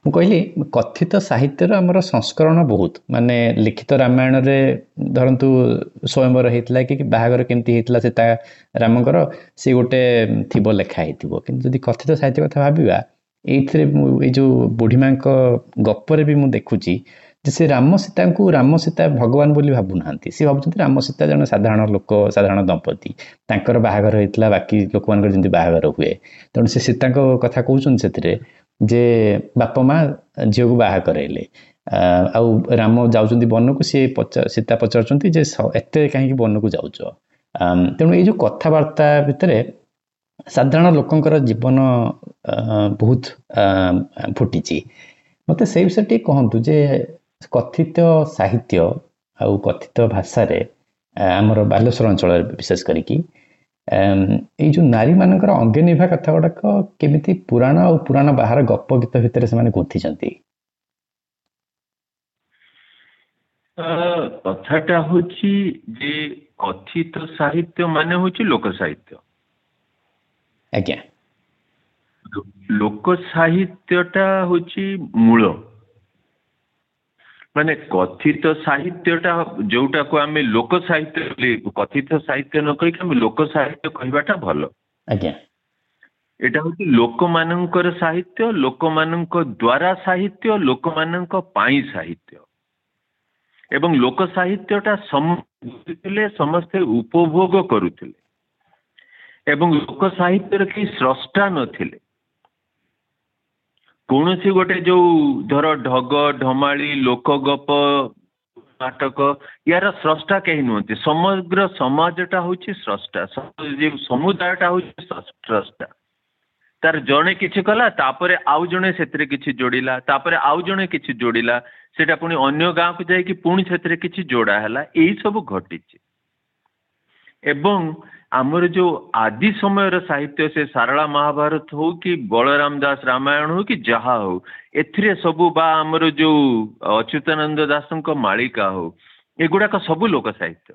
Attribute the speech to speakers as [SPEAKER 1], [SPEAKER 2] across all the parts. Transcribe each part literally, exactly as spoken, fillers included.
[SPEAKER 1] ମୁଁ କହିଲି କଥିତ ସାହିତ୍ୟର ଆମର ସଂସ୍କରଣ ବହୁତ ମାନେ ଲିଖିତ ରାମାୟଣରେ ଧରନ୍ତୁ ସ୍ୱୟଂବର ହେଇଥିଲା କି ବାହାଘର କେମିତି ହେଇଥିଲା ସୀତା ରାମଙ୍କର ସେ ଗୋଟେ ଥିବ ଲେଖା ହେଇଥିବ କିନ୍ତୁ ଯଦି କଥିତ ସାହିତ୍ୟ କଥା ଭାବିବା ଏଇଥିରେ ମୁଁ ଏଇ ଯୋଉ ବୁଢ଼ୀମାଙ୍କ ଗପରେ ବି ମୁଁ ଦେଖୁଛି ଯେ ସେ ରାମ ସୀତାଙ୍କୁ ରାମ ସୀତା ଭଗବାନ ବୋଲି ଭାବୁନାହାନ୍ତି ସେ ଭାବୁଛନ୍ତି ରାମ ସୀତା ଜଣେ ସାଧାରଣ ଲୋକ ସାଧାରଣ ଦମ୍ପତି ତାଙ୍କର ବାହାଘର ହେଇଥିଲା ବାକି ଲୋକମାନଙ୍କର ଯେମିତି ବାହାଘର ହୁଏ ତେଣୁ ସେ ସୀତାଙ୍କ କଥା କହୁଛନ୍ତି ସେଥିରେ ଯେ ବାପା ମା ଝିଅକୁ ବାହା କରାଇଲେ ଆଉ ରାମ ଯାଉଛନ୍ତି ବନକୁ ସିଏ ପଚା ସୀତା ପଚାରୁଛନ୍ତି ଯେ ଏତେ କାହିଁକି ବନକୁ ଯାଉଛ ତେଣୁ ଏଇ ଯୋଉ କଥାବାର୍ତ୍ତା ଭିତରେ ସାଧାରଣ ଲୋକଙ୍କର ଜୀବନ ବହୁତ ଫୁଟିଛି ମତେ ସେଇ ବିଷୟରେ ଟିକେ କହନ୍ତୁ ଯେ କଥିତ ସାହିତ୍ୟ ଆଉ କଥିତ ଭାଷାରେ ଆମର ବାଲେଶ୍ୱର ଅଞ୍ଚଳରେ ବିଶେଷ କରିକି ଏଇ ଯୋଉ ନାରୀ ମାନଙ୍କର ଅଙ୍ଗେ ନିଭା କଥା ଗୁଡାକ କେମିତି ପୁରାଣ ଆଉ ପୁରାଣ ବାହାର ଗପ ଗୀତ ଭିତରେ ସେମାନେ ଗୁନ୍ଥିଛନ୍ତି।
[SPEAKER 2] କଥାଟା ହଉଛି ଯେ କଥିତ ସାହିତ୍ୟ ମାନେ ହଉଛି ଲୋକ ସାହିତ୍ୟ।
[SPEAKER 1] ଆଜ୍ଞା
[SPEAKER 2] ଲୋକ ସାହିତ୍ୟଟା ହଉଛି ମୂଳ ମାନେ କଥିତ ସାହିତ୍ୟଟା ଯୋଉଟାକୁ ଆମେ ଲୋକ ସାହିତ୍ୟ କଥିତ ସାହିତ୍ୟ ନ କହିକି ଆମେ ଲୋକ ସାହିତ୍ୟ କହିବାଟା ଭଲ।
[SPEAKER 1] ଆଜ୍ଞା
[SPEAKER 2] ଏଟା ହଉଛି ଲୋକମାନଙ୍କର ସାହିତ୍ୟ ଲୋକମାନଙ୍କ ଦ୍ୱାରା ସାହିତ୍ୟ ଲୋକମାନଙ୍କ ପାଇଁ ସାହିତ୍ୟ ଏବଂ ଲୋକ ସାହିତ୍ୟଟା ସମସ୍ତେ ସମସ୍ତେ ଉପଭୋଗ କରୁଥିଲେ ଏବଂ ଲୋକ ସାହିତ୍ୟରେ କେହି ସ୍ରଷ୍ଟା ନଥିଲେ। କୌଣସି ଗୋଟେ ଯୋଉ ଧର ଢଗ ଢମାଳି ଲୋକ ଗପ ନାଟକ ୟାର ସ୍ରଷ୍ଟା କେହି ନୁହନ୍ତି ସମଗ୍ର ସମାଜଟା ହଉଛି ସ୍ରଷ୍ଟା ସମୁଦାୟଟା ହଉଛି ସ୍ରଷ୍ଟା ତାର ଜଣେ କିଛି କଲା ତାପରେ ଆଉ ଜଣେ ସେଥିରେ କିଛି ଯୋଡ଼ିଲା ତାପରେ ଆଉ ଜଣେ କିଛି ଯୋଡ଼ିଲା ସେଟା ପୁଣି ଅନ୍ୟ ଗାଁକୁ ଯାଇକି ପୁଣି ସେଥିରେ କିଛି ଯୋଡ଼ା ହେଲା ଏଇ ସବୁ ଘଟିଛି ଏବଂ ଆମର ଯୋଉ ଆଦି ସମୟର ସାହିତ୍ୟ ସେ ସାରଳା ମହାଭାରତ ହଉ କି ବଳରାମ ଦାସ ରାମାୟଣ ହଉ କି ଯାହା ହଉ ଏଥିରେ ସବୁ ବା ଆମର ଯୋଉ ଅଚ୍ୟୁତାନନ୍ଦ ଦାସଙ୍କ ମାଳିକା ହଉ ଏଗୁଡାକ ସବୁ ଲୋକ ସାହିତ୍ୟ।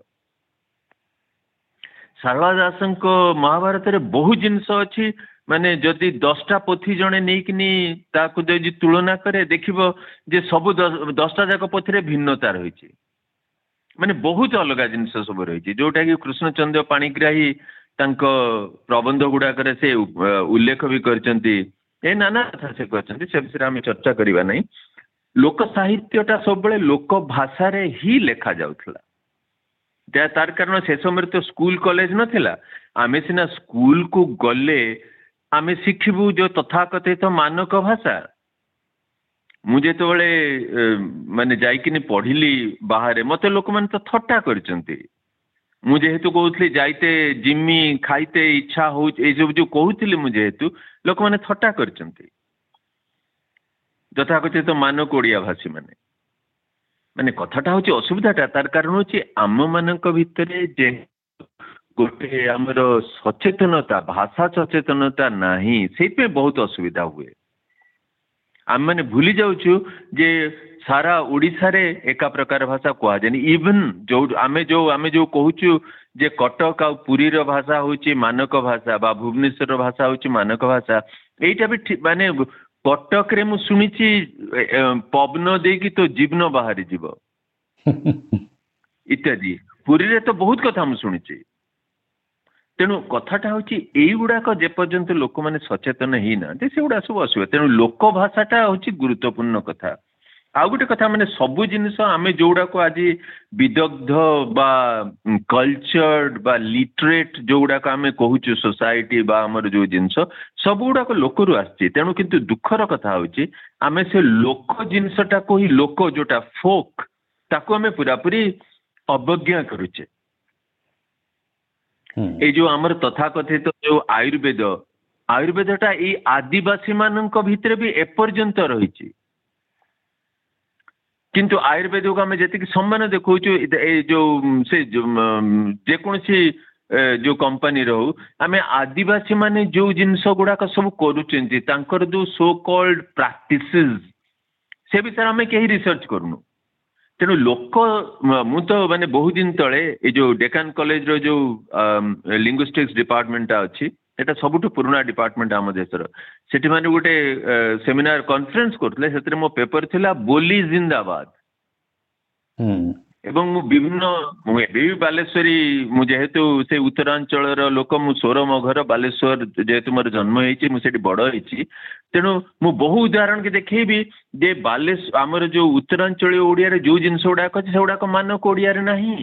[SPEAKER 2] ସାରଳା ଦାସଙ୍କ ମହାଭାରତରେ ବହୁ ଜିନିଷ ଅଛି ମାନେ ଯଦି ଦଶଟା ପୋଥି ଜଣେ ନେଇକିନି ତାକୁ ଯଦି ତୁଳନା କରେ ଦେଖିବ ଯେ ସବୁ ଦଶଟା ଯାକ ପୋଥିରେ ଭିନ୍ନତା ରହିଛି ମାନେ ବହୁତ ଅଲଗା ଜିନିଷ ସବୁ ରହିଛି ଯୋଉଟା କି କୃଷ୍ଣଚନ୍ଦ୍ର ପାଣିଗ୍ରାହୀ ତାଙ୍କ ପ୍ରବନ୍ଧ ଗୁଡାକରେ ସେ ଉଲ୍ଲେଖ ବି କରିଛନ୍ତି ଏ ନାନା କଥା ସେ କରିଛନ୍ତି ସେ ବିଷୟରେ ଆମେ ଚର୍ଚ୍ଚା କରିବା ନାହିଁ। ଲୋକ ସାହିତ୍ୟଟା ସବୁବେଳେ ଲୋକ ଭାଷାରେ ହିଁ ଲେଖା ଯାଉଥିଲା ତାର କାରଣ ସେ ସମୟରେ ତ ସ୍କୁଲ କଲେଜ ନଥିଲା ଆମେ ସିନା ସ୍କୁଲକୁ ଗଲେ ଆମେ ଶିଖିବୁ ଯୋଉ ତଥାକଥିତ ମାନକ ଭାଷା। ମୁଁ ଯେତେବେଳେ ମାନେ ଯାଇକିନି ପଢିଲି ବାହାରେ ମତେ ଲୋକମାନେ ତ ଥଟ୍ଟା କରିଛନ୍ତି ମୁଁ ଯେହେତୁ କହୁଥିଲି ଯାଇତେ ଜିମି ଖାଇତେ ଇଚ୍ଛା ହଉଛି ଏଇ ସବୁ ଯୋଉ କହୁଥିଲି ମୁଁ ଯେହେତୁ ଲୋକମାନେ ଥଟ୍ଟା କରିଛନ୍ତି ଯଥାକଥିତ ମାନକ ଓଡ଼ିଆ ଭାଷୀ ମାନେ ମାନେ କଥାଟା ହଉଛି ଅସୁବିଧାଟା ତାର କାରଣ ହଉଛି ଆମ ମାନଙ୍କ ଭିତରେ ଯେ ଗୋଟେ ଆମର ସଚେତନତା ଭାଷା ସଚେତନତା ନାହିଁ ସେଇଥିପାଇଁ ବହୁତ ଅସୁବିଧା ହୁଏ। ଆମେ ମାନେ ଭୁଲି ଯାଉଛୁ ଯେ ସାରା ଓଡ଼ିଶାରେ ଏକା ପ୍ରକାର ଭାଷା କୁହାଯାଏନି ଇଭେନ୍ ଯୋଉ ଆମେ ଯୋଉ ଆମେ ଯୋଉ କହୁଛୁ ଯେ କଟକ ଆଉ ପୁରୀର ଭାଷା ହଉଛି ମାନକ ଭାଷା ବା ଭୁବନେଶ୍ୱରର ଭାଷା ହଉଛି ମାନକ ଭାଷା ଏଇଟା ବି ଠିକ ମାନେ କଟକରେ ମୁଁ ଶୁଣିଛି ପବନ ଦେଇକି ତ ଜୀବନ ବାହାରି ଯିବ ଇତ୍ୟାଦି ପୁରୀରେ ତ ବହୁତ କଥା ମୁଁ ଶୁଣିଛି। ତେଣୁ କଥାଟା ହଉଛି ଏଇଗୁଡାକ ଯେପର୍ଯ୍ୟନ୍ତ ଲୋକମାନେ ସଚେତନ ହେଇନାହାନ୍ତି ସେଗୁଡା ସବୁ ଅସୁବିଧା ତେଣୁ ଲୋକ ଭାଷାଟା ହଉଛି ଗୁରୁତ୍ୱପୂର୍ଣ୍ଣ କଥା। ଆଉ ଗୋଟେ କଥା ମାନେ ସବୁ ଜିନିଷ ଆମେ ଯୋଉଗୁଡାକୁ ଆଜି ବିଦଗ୍ଧ ବା କଲଚର୍ଡ ବା ଲିଟରେଟ ଯୋଉଗୁଡାକ ଆମେ କହୁଛୁ ସୋସାଇଟି ବା ଆମର ଯୋଉ ଜିନିଷ ସବୁ ଗୁଡାକ ଲୋକରୁ ଆସିଛି ତେଣୁ କିନ୍ତୁ ଦୁଃଖର କଥା ହଉଛି ଆମେ ସେ ଲୋକ ଜିନିଷଟାକୁ ହିଁ ଲୋକ ଯୋଉଟା ଫୋକ୍ ତାକୁ ଆମେ ପୁରାପୁରି ଅବଜ୍ଞା କରୁଛେ। ଏଇ ଯୋଉ ଆମର ତଥାକଥିତ ଯୋଉ ଆୟୁର୍ବେଦ ଆୟୁର୍ବେଦଟା ଏଇ ଆଦିବାସୀ ମାନଙ୍କ ଭିତରେ ବି ଏପର୍ଯ୍ୟନ୍ତ ରହିଛି କିନ୍ତୁ ଆୟୁର୍ବେଦକୁ ଆମେ ଯେତିକି ସମ୍ମାନ ଦେଖାଉଛୁ ଏଇ ଯୋଉ ସେ ଯେକୌଣସି ଯୋଉ କମ୍ପାନୀର ହଉ ଆମେ ଆଦିବାସୀ ମାନେ ଯୋଉ ଜିନିଷ ଗୁଡାକ ସବୁ କରୁଛନ୍ତି ତାଙ୍କର ଯୋଉ ସୋ କଲ୍ଡ ପ୍ରାକ୍ଟିସେସ୍ ସେ ବିଷୟରେ ଆମେ କେହି ରିସର୍ଚ୍ଚ କରୁନୁ। ତେଣୁ ଲୋକ ମୁଁ ତ ମାନେ ବହୁତ ଦିନ ତଳେ ଏଇ ଯୋଉ ଡେକାନ କଲେଜର ଯୋଉ ଲିଙ୍ଗୁଇଷ୍ଟିକ୍ସ ଡିପାର୍ଟମେଣ୍ଟଟା ଅଛି एटा सबुठु पुराना डिपार्टमेंट आम देशर सेठी माने गोटे सेमिनार कॉन्फ्रेंस करथले सेतरे मो पेपर थिला बोली जिंदाबाद एवं मु विभिन्न मु एबे बालेश्वरी मु जेहेतु से उत्तरांचल लोक मु सोर मो घर बालेश्वर जेहेतु मोर जन्म होईची मु सेठी बड़ होईची तेणु मु बहु उदाहरण के देखैबी जे बालेश्वर आमर जो उत्तरांचल ओडिया रे जो जिंस गुड़ाक अच्छे से गुड़ाक मानक ओडिया रे नाही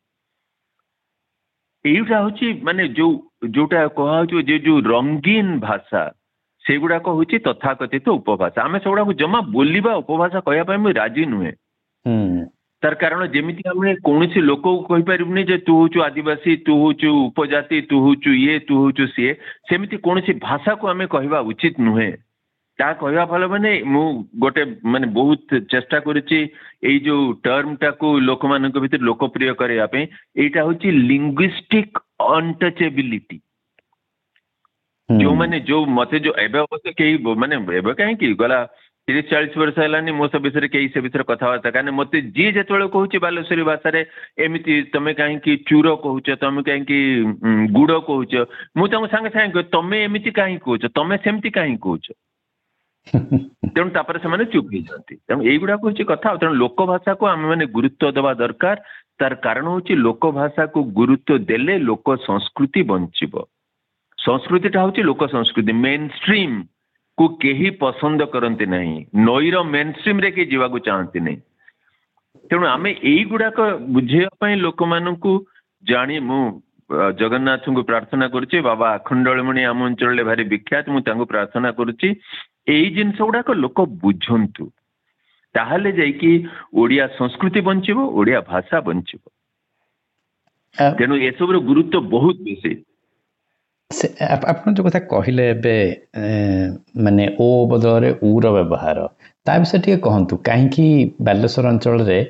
[SPEAKER 2] एटा होची माने जो जोटा कहा जो जे जो रंगीन भाषा से गुड़ाक होची तथाकथित उपभाषा आमे से गुड़ाक जमा बोलिबा उपभाषा कहया पय मु राजी नुहे तार कारण जेमिति आमे कोनोसी लोक को कहि परिबनी जे तू होचु आदिवासी तू होचु उपजाति तू होचु ये तू होचु सीए सेमिति कोनोसी भाषा को आमे कहवा उचित नुहे ता कहवा फल माने मु गोटे माने बहुत चेष्टा करिछि एई जो टर्म टा को लोक मानक भितर लोकप्रिय करया पे एटा होची लिंग्विस्टिक अनटचेबिलिटी जो माने जो मते जो एबे अवश्य के माने एबे काहे की गला तीस चालीस वर्ष है मो सब विषय कई से विषय कथबार्ता कहीं मत जी जो कहूँ बालेश्वरी भाषा एमती तुम कहीं चूर कहूच तुम कहीं गुड़ कहूच मुझे सांगे सांगे तुम एमती कहीं कहूच तुम सेमती कहीं कहूच तेणु तापर से चुप हो जाती तेणु युवा हूँ कथा तेणु लोक भाषा को आम मैंने गुरुत्व देवा दरकार तार कारण हूँ लोक भाषा को गुरुत्व देले लोक संस्कृति बंचब संस्कृतिटा हूँ लोक संस्कृति मेन स्ट्रीम को केही पसंद करते नहीं नईर मेन स्ट्रीम रे के जीवा चाहती नहीं तेणु आम युवाक बुझे लोक मानू जानी मु जगन्नाथ को प्रार्थना करुच्ची बाबा आखंडलमणि आम अंचल भारी विख्यात मुझे प्रार्थना करुच्ची यही जिनस गुड़ाक लोक बुझंतु ताहले जाइकी ओडिया संस्कृति बंचिबो ओडिया भाषा बंचिबो तेणु ए सब गुरुत्व बहुत बेसी
[SPEAKER 1] आपन जो कथा कहले एबे माने ओ बदल रे उ रो व्यवहार ता विषय टिके कहंतु काहेकि बालेश्वर अंचल रे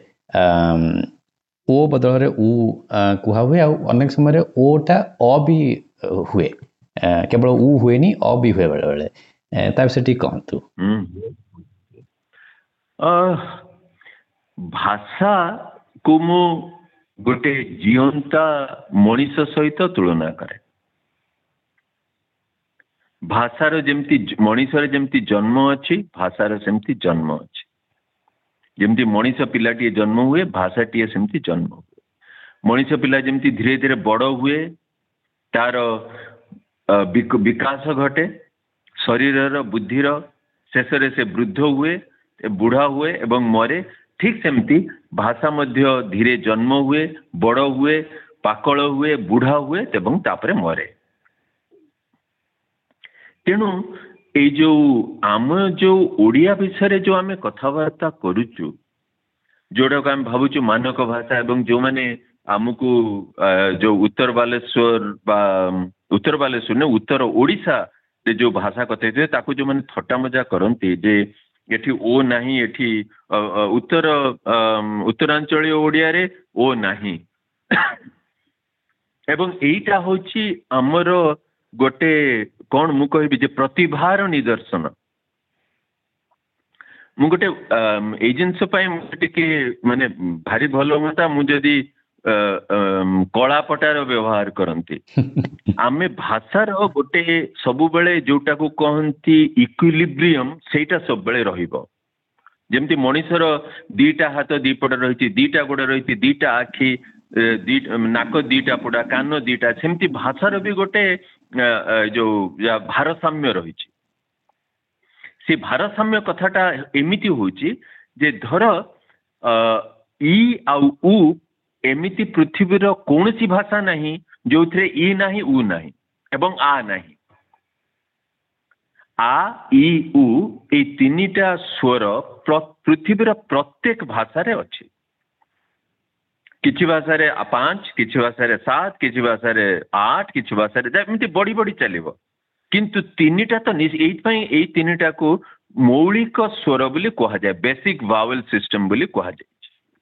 [SPEAKER 1] ओ बदल रे उ कुहा हुए आ अनेक समय रे ओ टा अ भी हुए केवल उ हुए नी अ भी हुए बेले बेले ता विषय टिके कहंतु
[SPEAKER 2] भाषा को मु गोटे जीवंता मनीष सहित तुलना करे भाषार जमती मनीषर जमती जन्म अच्छी भाषार सेमती जन्म अच्छी जमती मनीष पिलाटी जन्म हुए भाषाटी सेमती जन्म हुए मनीष पिला जमती धीरे धीरे बड़ हुए तार विकास घटे शरीर बुद्धिर शेष से वृद्ध हुए बुढ़ा हुए एवं मरे ठीक सेमती भाषा मध्य धीरे जन्म हुए बड़ हुए पाकल हुए बुढ़ा हुए एवं तापरे मरे तेणु ये जो आम जो ओडिया विषय जो आम कथबार्ता करुचु जोड़ा को आम भावुचु मानक भाषा एवं जो माने आमको जो उत्तर बालेश्वर बा उत्तर बालेश्वर ने उत्तर ओडिशा जो भाषा कथे ताकू जो माने थट्टा मजा करती जे एठी ओ नहीं एठी उत्तर उत्तरांचल ओडिया रे ओ नहीं एवं एटा होची हमर गोटे कौन मु कहि जे प्रतिभार निदर्शन मु गोटे ए जिनस टिके माने भारी भल हुआ मुझे कलापटार व्यवहार करती आमे भाषार गोटे सब बेले जोटा को कहती इक्विलिब्रियम सेटा सब बेले रहिबो जेमती मनीषर दीटा हाथ दीपट रही दीटा गोड़ रही दीटा आखि दी नाक दीटा पड़ा कान दीटा सेमती भाषार भी गोटे जो भारसाम्य रही से भारसाम्य कथाटा एमिति होची जे धर ई आउ उ एमिति पृथ्वीर कौनसी भाषा नहीं जो थे ई नहीं उ नहीं एवं आ नहीं आ ई उ ए तीनिटा स्वर पृथ्वीर प्रत्येक भाषा रे अच्छी किसी भाषा रे पांच किसी भाषा रे सात किसी भाषा रे आठ किसी भाषा रे एमती बड़ी बड़ी चलिबो किंतु तीनिटा तो यही तीनिटा को मौलिक स्वर बोली कहा जाए बेसिक वावेल सिस्टम बोली कहा जाए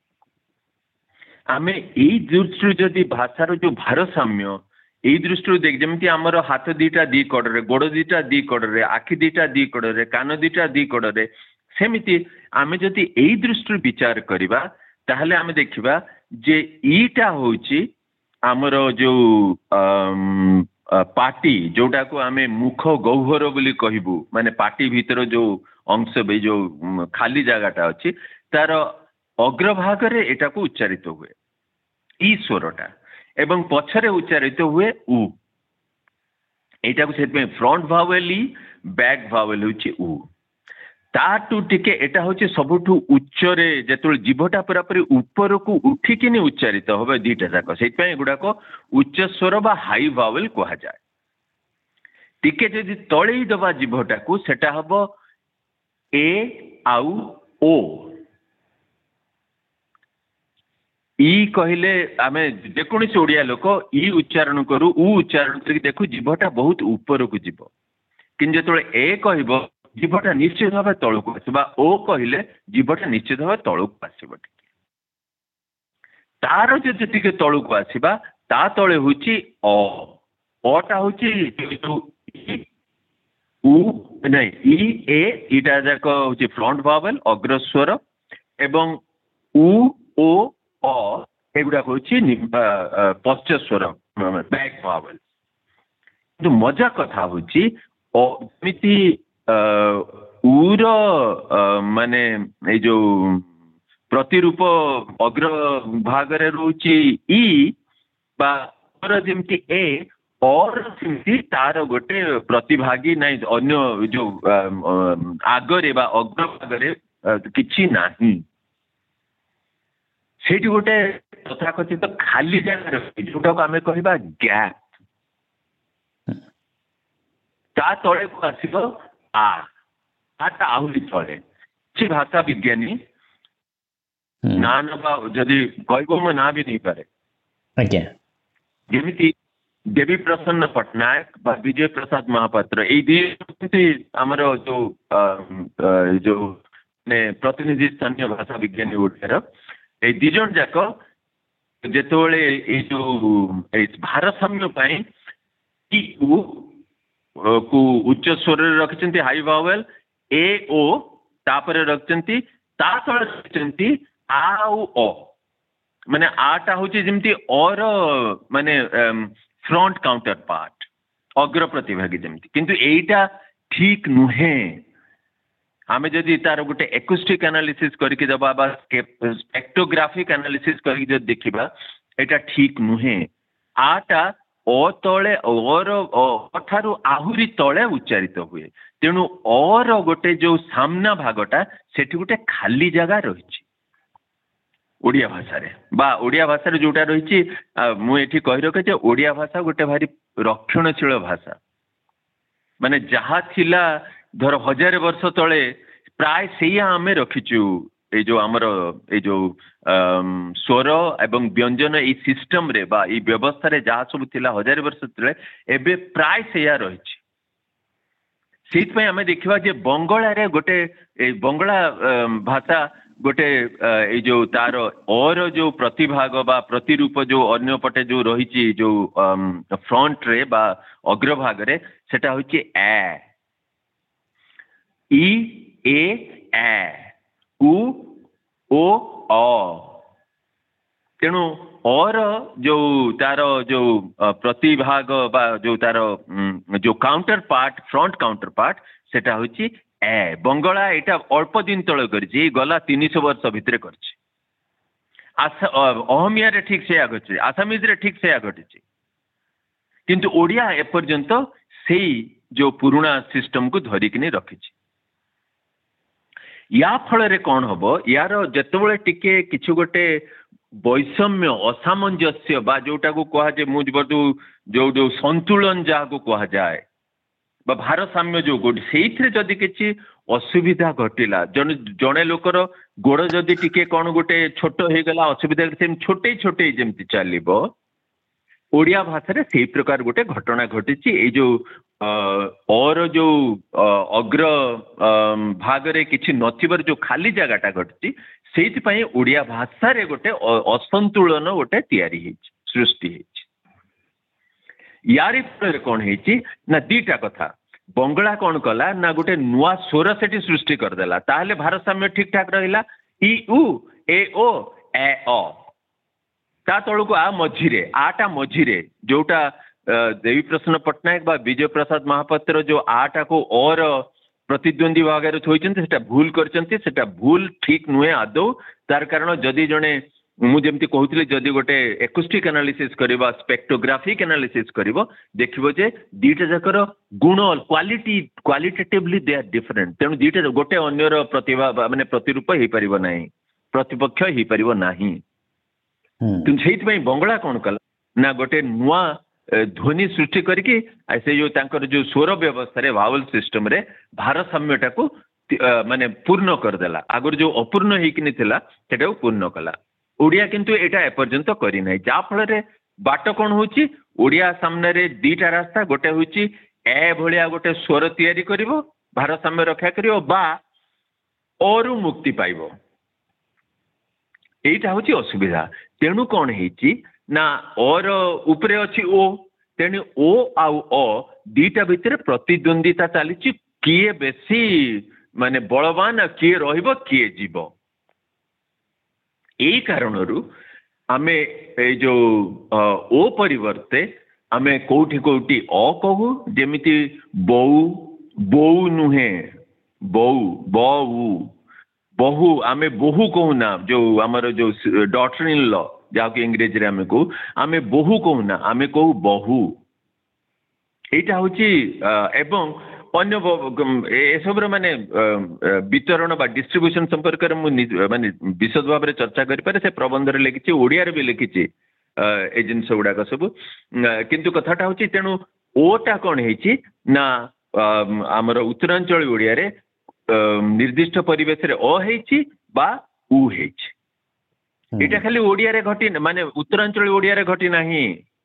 [SPEAKER 2] आमे एई दृष्टि जदि भाषार जो भारसाम्य एई दृष्टि देख जमती आमर हाथ दीटा दी कड़े गोड़ दीटा दी कड़े आखि दीटा दी कड़े कान दीटा दी कड़े सेमिति आमे जदि एई दृष्टि विचार करिबा ताहले आमे देखिबा जे ईटा होची आमर जो पाटी जोटा को आमे मुख गह्वर बोली कहबू माने पाटी भीतर जो अंश बे जो खाली जगहटा अच्छी तार अग्रभाग रे एटा को उच्चारित हुए ई स्वरटा एवं पछरे उच्चारित हुए उ एटा को सेत में फ्रंट भावेल ई बैक भावेल होची उ ताटू टिके एटा होची सबुठु उच्च रे जेतुल जीभटा पूरा पूरी ऊपर को उठिकिनी उच्चारित होबे दीटा जाक सेत पे गुडा को उच्च स्वर बा हाई भावेल कहा जाए टिके जदि तळेई दबा जीभटा को सेटा हबो ए आउ ओ ई कहले आमे जेकोनी ओडिया लोक ई उच्चारण करू उ उच्चारण करी देखु जीभटा बहुत ऊपर को जीव किन जेतुल ए कहबो जीभटा निश्चित भाव तलू आसवा ओ कहले जीभटा निश्चित भाव तलू आसब तार जो टिके तलू आसवा ता तले होची अ अटा होची उ नहीं ई ए इटा जाक होची फ्रंट भावेल अग्रस्वर एवं उ ओ अ एगुडा होची पश्च स्वर बैक भावेल तो मजा कथा होची अमिति उर माने ए जो प्रतिरूप अग्र भाग रे रोची ई बा और जेमती ए और सेमती तार गोटे प्रतिभागी नहीं अन्य जो आगरे बा अग्र भागरे किछि नाही सेठी गोटे तथाकथित खाली जगह जोटा को आमे कहबा गैप ता तळे को आसीबो आ आटा आहुरी तळे से भाषा विज्ञानी ना ना जदि कहबो म ना भी नहीं पारे
[SPEAKER 1] आज्ञा
[SPEAKER 2] जेमिति देवी प्रसन्न पटनायक बा विजय प्रसाद महापात्र ए दी हमर जो जो ने प्रतिनिधि स्थानीय भाषा विज्ञानी ओडियार ए दी जन जाक जेतोले ए जो भारसाम्य पाई की को उच्च स्वर रखिचंती हाई भावेल ए ओ तापर रखिचंती ता तळे रखिचंती आ ओ माने आटा होची जेमती और माने फ्रंट काउंटर पार्ट अग्र प्रतिभागी जेमती किंतु एटा ठीक नुहे आमे जदि तार गोटे एक्यूस्टिक एनालिसिस करके दबा बा स्पेक्ट्रोग्राफिक एनालिसिस करके जदि देखिबा एटा ठीक नुहे आटा ओ तले और अठारु आहुरी तले उच्चारित हुए तेणु और गोटे जो सामना भागटा सेठी गोटे खाली जगह रही ओडिया भाषा रे बा ओडिया भाषा रे जोटा रही मु एठी कहि रखे जे ओडिया भाषा गोटे भारी रक्षणशील भाषा माने जहा थिला धर हजार वर्ष तले प्राय सेया आमे रखिचु ए जो हमर ए जो स्वर एवं व्यंजन ए सिस्टम रे बा ए व्यवस्था रे जहा सब थिला हजार वर्ष तले एबे प्राय सेया रहिछि सेत पे हमें देखिबा जे बंगला रे गोटे ए बंगला भाषा गोटे ए जो तार और जो प्रतिभाग बा प्रतिरूप जो अन्य पटे जो रहिछि जो फ्रंट रे बा अग्रभाग रे सेटा होछि ए ई ए ए उ ओ अ तेणु और जो तार जो प्रतिभाग बा जो तार जो counterpart front counterpart सेटा होछि ए बंगला एटा अल्प दिन तले करछि गला तीन सौ वर्ष भितरे करछि आसा अहमिया रे ठीक से आगछि आसामीज रे ठीक से आगछि किंतु ओडिया ए पर्यंत सेही जो पुराना सिस्टम को धरिकिनी रखिछि या फल रे कौन हबो यार जतबेले टिके किछु गोटे वैषम्य असामंजस्य बा जोटा को कहा जे मुझ बदु जो जो संतुलन जहा को कहा जाए बा भारसाम्य जो गोट सेइथरे जदि किछि असुविधा घटिला जन जणे लोकर गोड़ जदि टिके कौन गोटे छोट हे गला असुविधा सेम छोटे छोटे जेमति चलिबो ओडिया भाषा रे सेही प्रकार गोटे घटना घटिछि ए जो और जो अग्र भाग रे किछि नथिबर जो खाली जगहटा घटिछि सेहित पई ओडिया भाषा रे गोटे असंतुलन गोटे तयारी हेछि सृष्टि हेछि यारी पर कोन हेछि ना दीटा कथा बंगला कौन कला ना गोटे नुआ स्वर सेठी सृष्टि कर देला ताहले भारसाम्य ठीक ठाक रहिला ई उ ए ओ ए अ ता तळको आ मझिरे आटा मझिरे जोटा देवी प्रसन्न पट्टनायक बा विजय प्रसाद महापात्र जो आटा को और प्रतिद्वंदी भाग थोड़ा भूल कर भूल ठीक नुहे आदौ तार कारण जदि जड़े मुझे कहूली जदि गोटे एकुस्टिक एनालिसिस करवा स्पेक्ट्रोग्राफिक एनालिसिस करिवो देखिबो जे दीटा जाकर गुण quality qualitatively they are different तेणु दीटा गोटे अन्यर प्रतिभा माने प्रतिरूप हो पारिबो नाही प्रतिपक्ष हो पारिबो नाही किंतु सेहित पई बंगला कोन कला ना गोटे नुआ ध्वनि सृष्टि करके से जो तांकर जो स्वर व्यवस्था रे वावल सिस्टम रे भारसाम्यटा को माने पूर्ण करदेला आगर जो अपूर्ण हेकिनी थिला सेटा पूर्ण कला ओडिया किंतु एटा एपर्यंत करी नाही जा फल रे बाट कोन होची ओडिया सामने रे दीटा रास्ता गोटे होची ए भलिया गोटे स्वर तयारी करिवो भारसाम्य रक्षा करिवो बा और मुक्ति पाइबो एटा होची असुविधा तेणु कोन हेची ना और उपरे अच्छी ओ तेणु ओ आउ अ दीटा भितर प्रतिद्वंदिता चली किए बेसी माने बलवान किए रहिबो किए जीवो यही कारण आमे ए जो ओ परिवर्ते आमे कोठी कोठी अ कहू जेमिति बहु बहु नुहे बहु बहु बहु आमे बहु कहू ना जो हमर जो डॉटर इन लॉ जहाँकि इंग्रेजी आमे कहू आमे बहु कहू ना आमे कहू बहु एटा होची एवं अन्य एसब माने वितरण बा डिस्ट्रीब्यूशन संपर्क माने विशद भाव में चर्चा करें से प्रबंध लिखी ओडिया भी लिखी ए जिनस गुड़ाक सब किंतु कथाटा हूँ तेणु ओटा कौन है ना आमर उत्तरांचल ओडिया रे निर्दिष्ट परिवेश रे अ है बा उ है एटा खाली ओडिया रे घटी माने उत्तरांचल ओडिया रे घटी नाही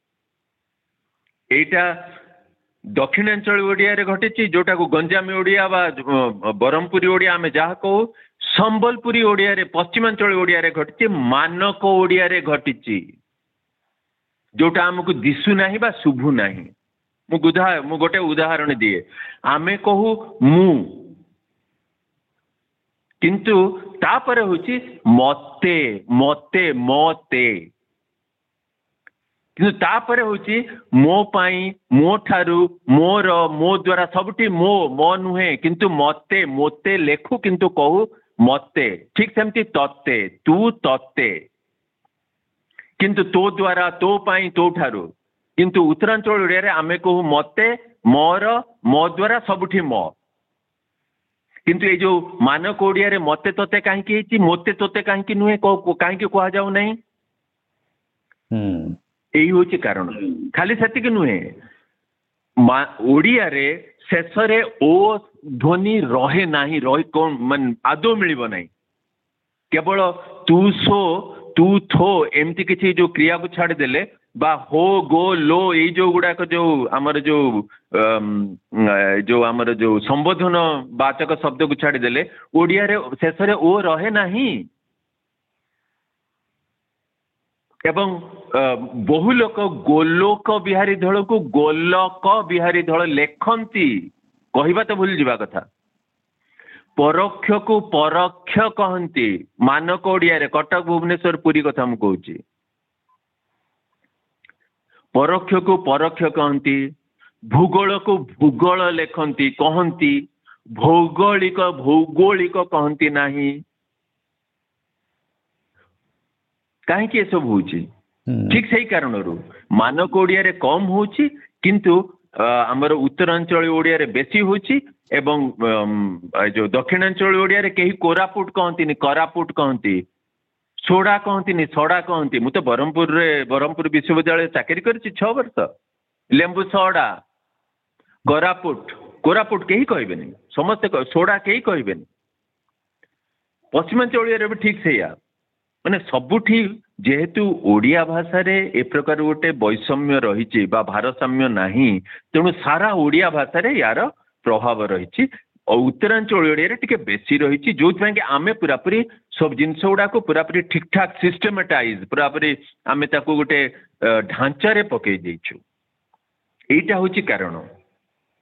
[SPEAKER 2] एटा दक्षिणांचल ओडिया रे घटी जोटा को गंजामी ओडिया बा बरहमपुरी ओडिया आमे जहा कहू संबलपुरी ओडिया रे पश्चिमांचल ओडिया रे घटी मानक ओडिया रे घटी जोटा हमको दिसु नाही बा शुभु नाही मु गुधा मु गोटे उदाहरण दिए आमे कहू मु किंतु तापर होची मते मते मते किंतु तापर होची मो पाई मो ठारू मोर मो द्वारा सबटी मो मो नुहे किंतु मते मोते लेखु किंतु कहू मते ठीक सेमती तत्ते तू तत्ते किंतु तो द्वारा तो पाई तो ठारू किंतु उत्तरांचल ओडिया रे आमे कहू मते मोर मो द्वारा सबटी मो किंतु ये जो मानक ओडिया रे मते तोते कहीं मोते तोते कहीं नुहे कहीं कह जाऊ नहीं यही हूँ कारण खाली से नुहे ओडिया रे शेष रे ओ ध्वनि रहे नाही रही कौन मान आदौ मिल नहीं केवल तू सो तू थो एमती किसी जो क्रिया को छाड़ देले बा हो गो लो ये जो गुड़ाक जो आमर जो जो आमर जो संबोधन वाचक शब्द को छाड़ देले ओडिया रे शेष रे ओ रहे नाही एवं बहु लोक गोलोक बिहारी दल को गोलक बिहारी दल लेखंती कहवा तो भूल जावा कथा परोक्ष को परोक्ष कहती मानक ओडिया रे कटक भुवनेश्वर पुरी कथा मु कहूची परोक्ष को परोक्ष कहती भूगोल को भूगोल लेखंती कहती भौगोलिक भौगोलिक कहती नाही कहीं सब हूँ ठीक से ही कारण मानक ओडिया रे कम हूँ किंतु आमर उत्तरांचल ओडिया रे बेसी हूँ एवं जो दक्षिणांचल ओडिया रे कहीं कोरापुट कहती करापुट कहती सोडा कहती सोडा कहती मु तो ब्रह्मपुर रे ब्रह्मपुर विश्वविद्यालय चाकरी करी छह वर्ष लेंबू सोडा कोरापुट कोरापुट कहीं कहबे समस्ते सोडा कहीं कहबे पश्चिमांचल ओडिया रे भी ठीक से या माने सबुठी जेहेतु ओडिया भाषा रे ए प्रकार गोटे वैषम्य रही भारसाम्य नाही तेणु सारा ओडिया भाषा रे यार प्रभाव रही उत्तरांचल ओडिया रे टिके बेसी रही जो कि आमे पूरापूरी सब जिनस गुड़ा को पूरापूरी ठीक ठाक सिस्टमेटाइज पूरापूरी आमे ताको गोटे ढांचा रे पकई देइछु एटा होची कारण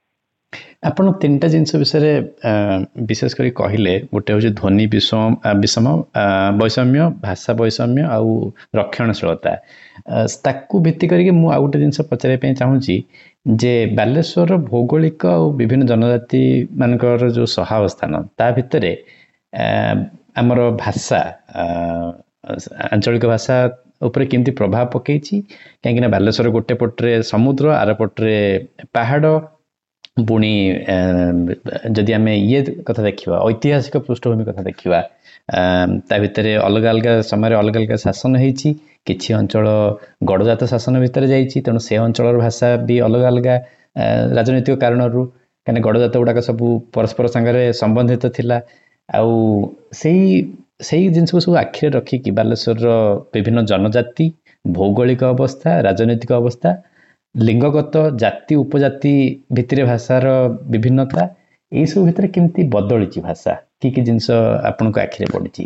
[SPEAKER 1] ଆପଣ ତିନିଟା ଜିନିଷ ବିଷୟରେ ବିଶେଷ କରି କହିଲେ, ଗୋଟେ ହେଉଛି ଧ୍ୱନି ବିଷମ ବିଷମ ବୈଷମ୍ୟ, ଭାଷା ବୈଷମ୍ୟ ଆଉ ରକ୍ଷଣଶୀଳତା। ତାକୁ ଭିତ୍ତି କରିକି ମୁଁ ଆଉ ଗୋଟେ ଜିନିଷ ପଚାରିବା ପାଇଁ ଚାହୁଁଛି ଯେ ବାଲେଶ୍ୱରର ଭୌଗୋଳିକ ଆଉ ବିଭିନ୍ନ ଜନଜାତି ମାନଙ୍କର ଯେଉଁ ସହାବସ୍ଥାନ ତା ଭିତରେ ଆମର ଭାଷା, ଆଞ୍ଚଳିକ ଭାଷା ଉପରେ କେମିତି ପ୍ରଭାବ ପକେଇଛି? କାହିଁକିନା ବାଲେଶ୍ୱର ଗୋଟେ ପଟରେ ସମୁଦ୍ର, ଆର ପଟରେ ପାହାଡ଼, ପୁଣି ଯଦି ଆମେ ଇଏ କଥା ଦେଖିବା, ଐତିହାସିକ ପୃଷ୍ଠଭୂମି କଥା ଦେଖିବା, ତା ଭିତରେ ଅଲଗା ଅଲଗା ସମୟରେ ଅଲଗା ଅଲଗା ଶାସନ ହେଇଛି। କିଛି ଅଞ୍ଚଳ ଗଡ଼ଜାତ ଶାସନ ଭିତରେ ଯାଇଛି, ତେଣୁ ସେ ଅଞ୍ଚଳର ଭାଷା ବି ଅଲଗା ଅଲଗା ରାଜନୈତିକ କାରଣରୁ, କାହିଁକିନା ଗଡ଼ଜାତ ଗୁଡ଼ାକ ସବୁ ପରସ୍ପର ସାଙ୍ଗରେ ସମ୍ବନ୍ଧିତ ଥିଲା। ଆଉ ସେଇ ସେଇ ଜିନିଷକୁ ସବୁ ଆଖିରେ ରଖିକି ବାଲେଶ୍ୱରର ବିଭିନ୍ନ ଜନଜାତି, ଭୌଗୋଳିକ ଅବସ୍ଥା, ରାଜନୈତିକ ଅବସ୍ଥା, ଲିଙ୍ଗଗତ, ଜାତି ଉପଜାତି ଭିତରେ ଭାଷାର ବିଭିନ୍ନତା, ଏଇସବୁ ଭିତରେ କେମିତି ବଦଳିଛି ଭାଷା? କି କି ଜିନିଷ ଆପଣଙ୍କ ଆଖିରେ ପଡ଼ିଛି?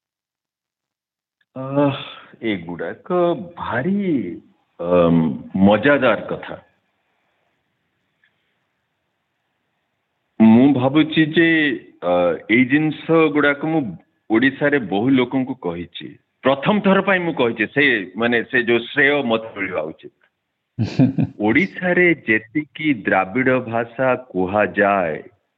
[SPEAKER 2] ଏଗୁଡ଼ାକ ଭାରି ମଜାଦାର କଥା। ମୁଁ ଭାବୁଛି ଯେ ଏଇ ଜିନିଷ ଗୁଡ଼ାକ ମୁଁ ଓଡ଼ିଶାରେ ବହୁ ଲୋକଙ୍କୁ କହିଛି। ପ୍ରଥମ ଥର ପାଇଁ ମୁଁ କହିଛି, ସେ ମାନେ ସେ ଯୋଉ ଶ୍ରେୟ ମତେ ମିଳିବା ଉଚିତ। ଓଡ଼ିଶାରେ ଯେତିକି ଦ୍ରାବିଡ଼ ଭାଷା କୁହାଯାଏ,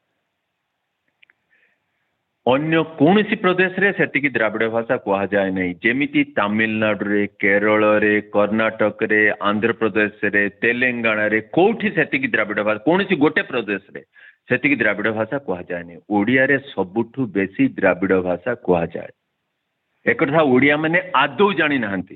[SPEAKER 2] ଅନ୍ୟ କୌଣସି ପ୍ରଦେଶରେ ସେତିକି ଦ୍ରାବିଡ଼ ଭାଷା କୁହାଯାଏ ନାହିଁ। ଯେମିତି ତାମିଲନାଡୁରେ, କେରଳରେ, କର୍ଣ୍ଣାଟକରେ, ଆନ୍ଧ୍ରପ୍ରଦେଶରେ, ତେଲେଙ୍ଗାନାରେ କୋଉଠି ସେତିକି ଦ୍ରାବିଡ଼ ଭାଷା, କୌଣସି ଗୋଟେ ପ୍ରଦେଶରେ ସେତିକି ଦ୍ରାବିଡ଼ ଭାଷା କୁହାଯାଏନି। ଓଡ଼ିଆରେ ସବୁଠୁ ବେଶୀ ଦ୍ରାବିଡ଼ ଭାଷା କୁହାଯାଏ। ଏକଥା ଓଡ଼ିଆ ମାନେ ଆଦୌ ଜାଣିନାହାନ୍ତି।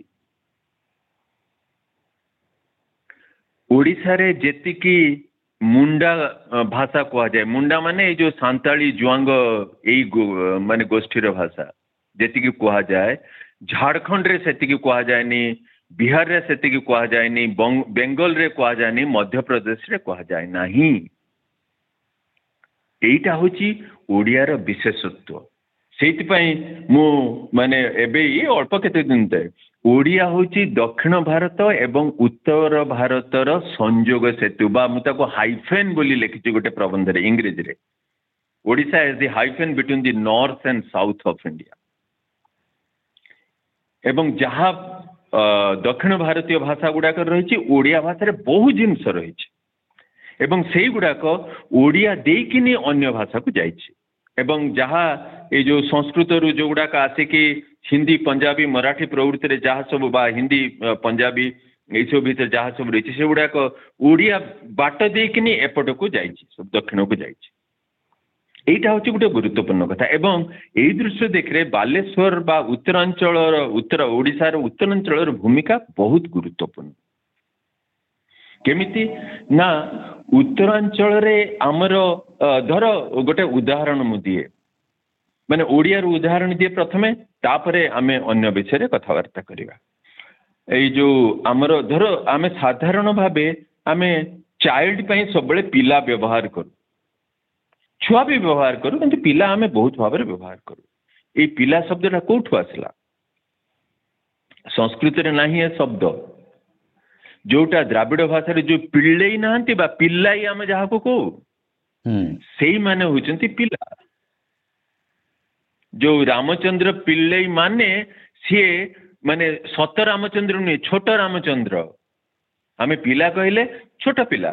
[SPEAKER 2] ଓଡ଼ିଶାରେ ଯେତିକି ମୁଣ୍ଡା ଭାଷା କୁହାଯାଏ, ମୁଣ୍ଡା ମାନେ ଏଇ ଯୋଉ ସାନ୍ତାଳୀ ଜୁଆଙ୍ଗ ଏଇ ମାନେ ଗୋଷ୍ଠୀର ଭାଷା ଯେତିକି କୁହାଯାଏ, ଝାଡ଼ଖଣ୍ଡରେ ସେତିକି କୁହାଯାଏନି, ବିହାରରେ ସେତିକି କୁହାଯାଏନି, ବେଙ୍ଗଲରେ କୁହାଯାଏନି, ମଧ୍ୟପ୍ରଦେଶରେ କୁହାଯାଏ ନାହିଁ। ଏଇଟା ହଉଛି ଓଡ଼ିଆର ବିଶେଷତ୍ୱ। ସେଇଥିପାଇଁ ମୁଁ ମାନେ ଏବେ ଏଇ ଅଳ୍ପ କେତେ ଦିନ ତଳେ ଓଡ଼ିଆ ହଉଛି ଦକ୍ଷିଣ ଭାରତ ଏବଂ ଉତ୍ତର ଭାରତର ସଂଯୋଗ ସେତୁ, ବା ମୁଁ ତାକୁ ହାଇଫେନ୍ ବୋଲି ଲେଖିଛି ଗୋଟେ ପ୍ରବନ୍ଧରେ ଇଂରେଜୀରେ। Odisha is the hyphen between the north and south of India. ଏବଂ ଯାହା ଦକ୍ଷିଣ ଭାରତୀୟ ଭାଷା ଗୁଡ଼ାକ ରହିଛି, ଓଡ଼ିଆ ଭାଷାରେ ବହୁ ଜିନିଷ ରହିଛି ଏବଂ ସେଇଗୁଡ଼ାକ ଓଡ଼ିଆ ଦେଇକିନି ଅନ୍ୟ ଭାଷାକୁ ଯାଇଛି। ଏବଂ ଯାହା ଏଇ ଯୋଉ ସଂସ୍କୃତରୁ ଯୋଉଗୁଡ଼ାକ ଆସିକି ହିନ୍ଦୀ, ପଞ୍ଜାବୀ, ମରାଠୀ ପ୍ରବୃତ୍ତିରେ ଯାହା ସବୁ, ବା ହିନ୍ଦୀ, ପଞ୍ଜାବୀ ଏଇସବୁ ଭିତରେ ଯାହା ସବୁ ରହିଛି, ସେଗୁଡ଼ାକ ଓଡ଼ିଆ ବାଟ ଦେଇକିନି ଏପଟକୁ ଯାଇଛି, ସବୁ ଦକ୍ଷିଣକୁ ଯାଇଛି। এইটা হচ্ছে গোটে গুরুত্বপূর্ণ কথা। এবং এই দৃশ্য দেখলে বালেশ্বর বা উত্তরাঞ্চলর উত্তর ওড়িশার উত্তরাঞ্চলর ভূমিকা বহুত গুরুত্বপূর্ণ। কেমিতি না উত্তরাঞ্চলরে আমার ধর গোটে উদাহরণ মু দিয়ে, মানে ওড়িয়ার উদাহরণ দিয়ে প্রথমে, তাপরে আমি অন্য বিষয়ে কথাবার্তা করিবা। এই যে আমার ধর আমি সাধারণ ভাবে আমি চাইল্ড পাই সবବେଳେ পিলা ব্যবহার করু, छुआ भी व्यवहार करूँ, कि पिला आम बहुत भाव में व्यवहार करूँ। ये पिला शब्दटा कौटू आसला? संस्कृत रे नहीं है शब्द जोटा द्राविड़ भाषा जो पिल्ले ना पिल्लाई आम जहाँ को कहू, से माने होचंती पिला। जो रामचंद्र पिल्ले माने सी माने सत रामचंद्र नुहे, छोट रामचंद्र। आम पिला कहले छोट पिला,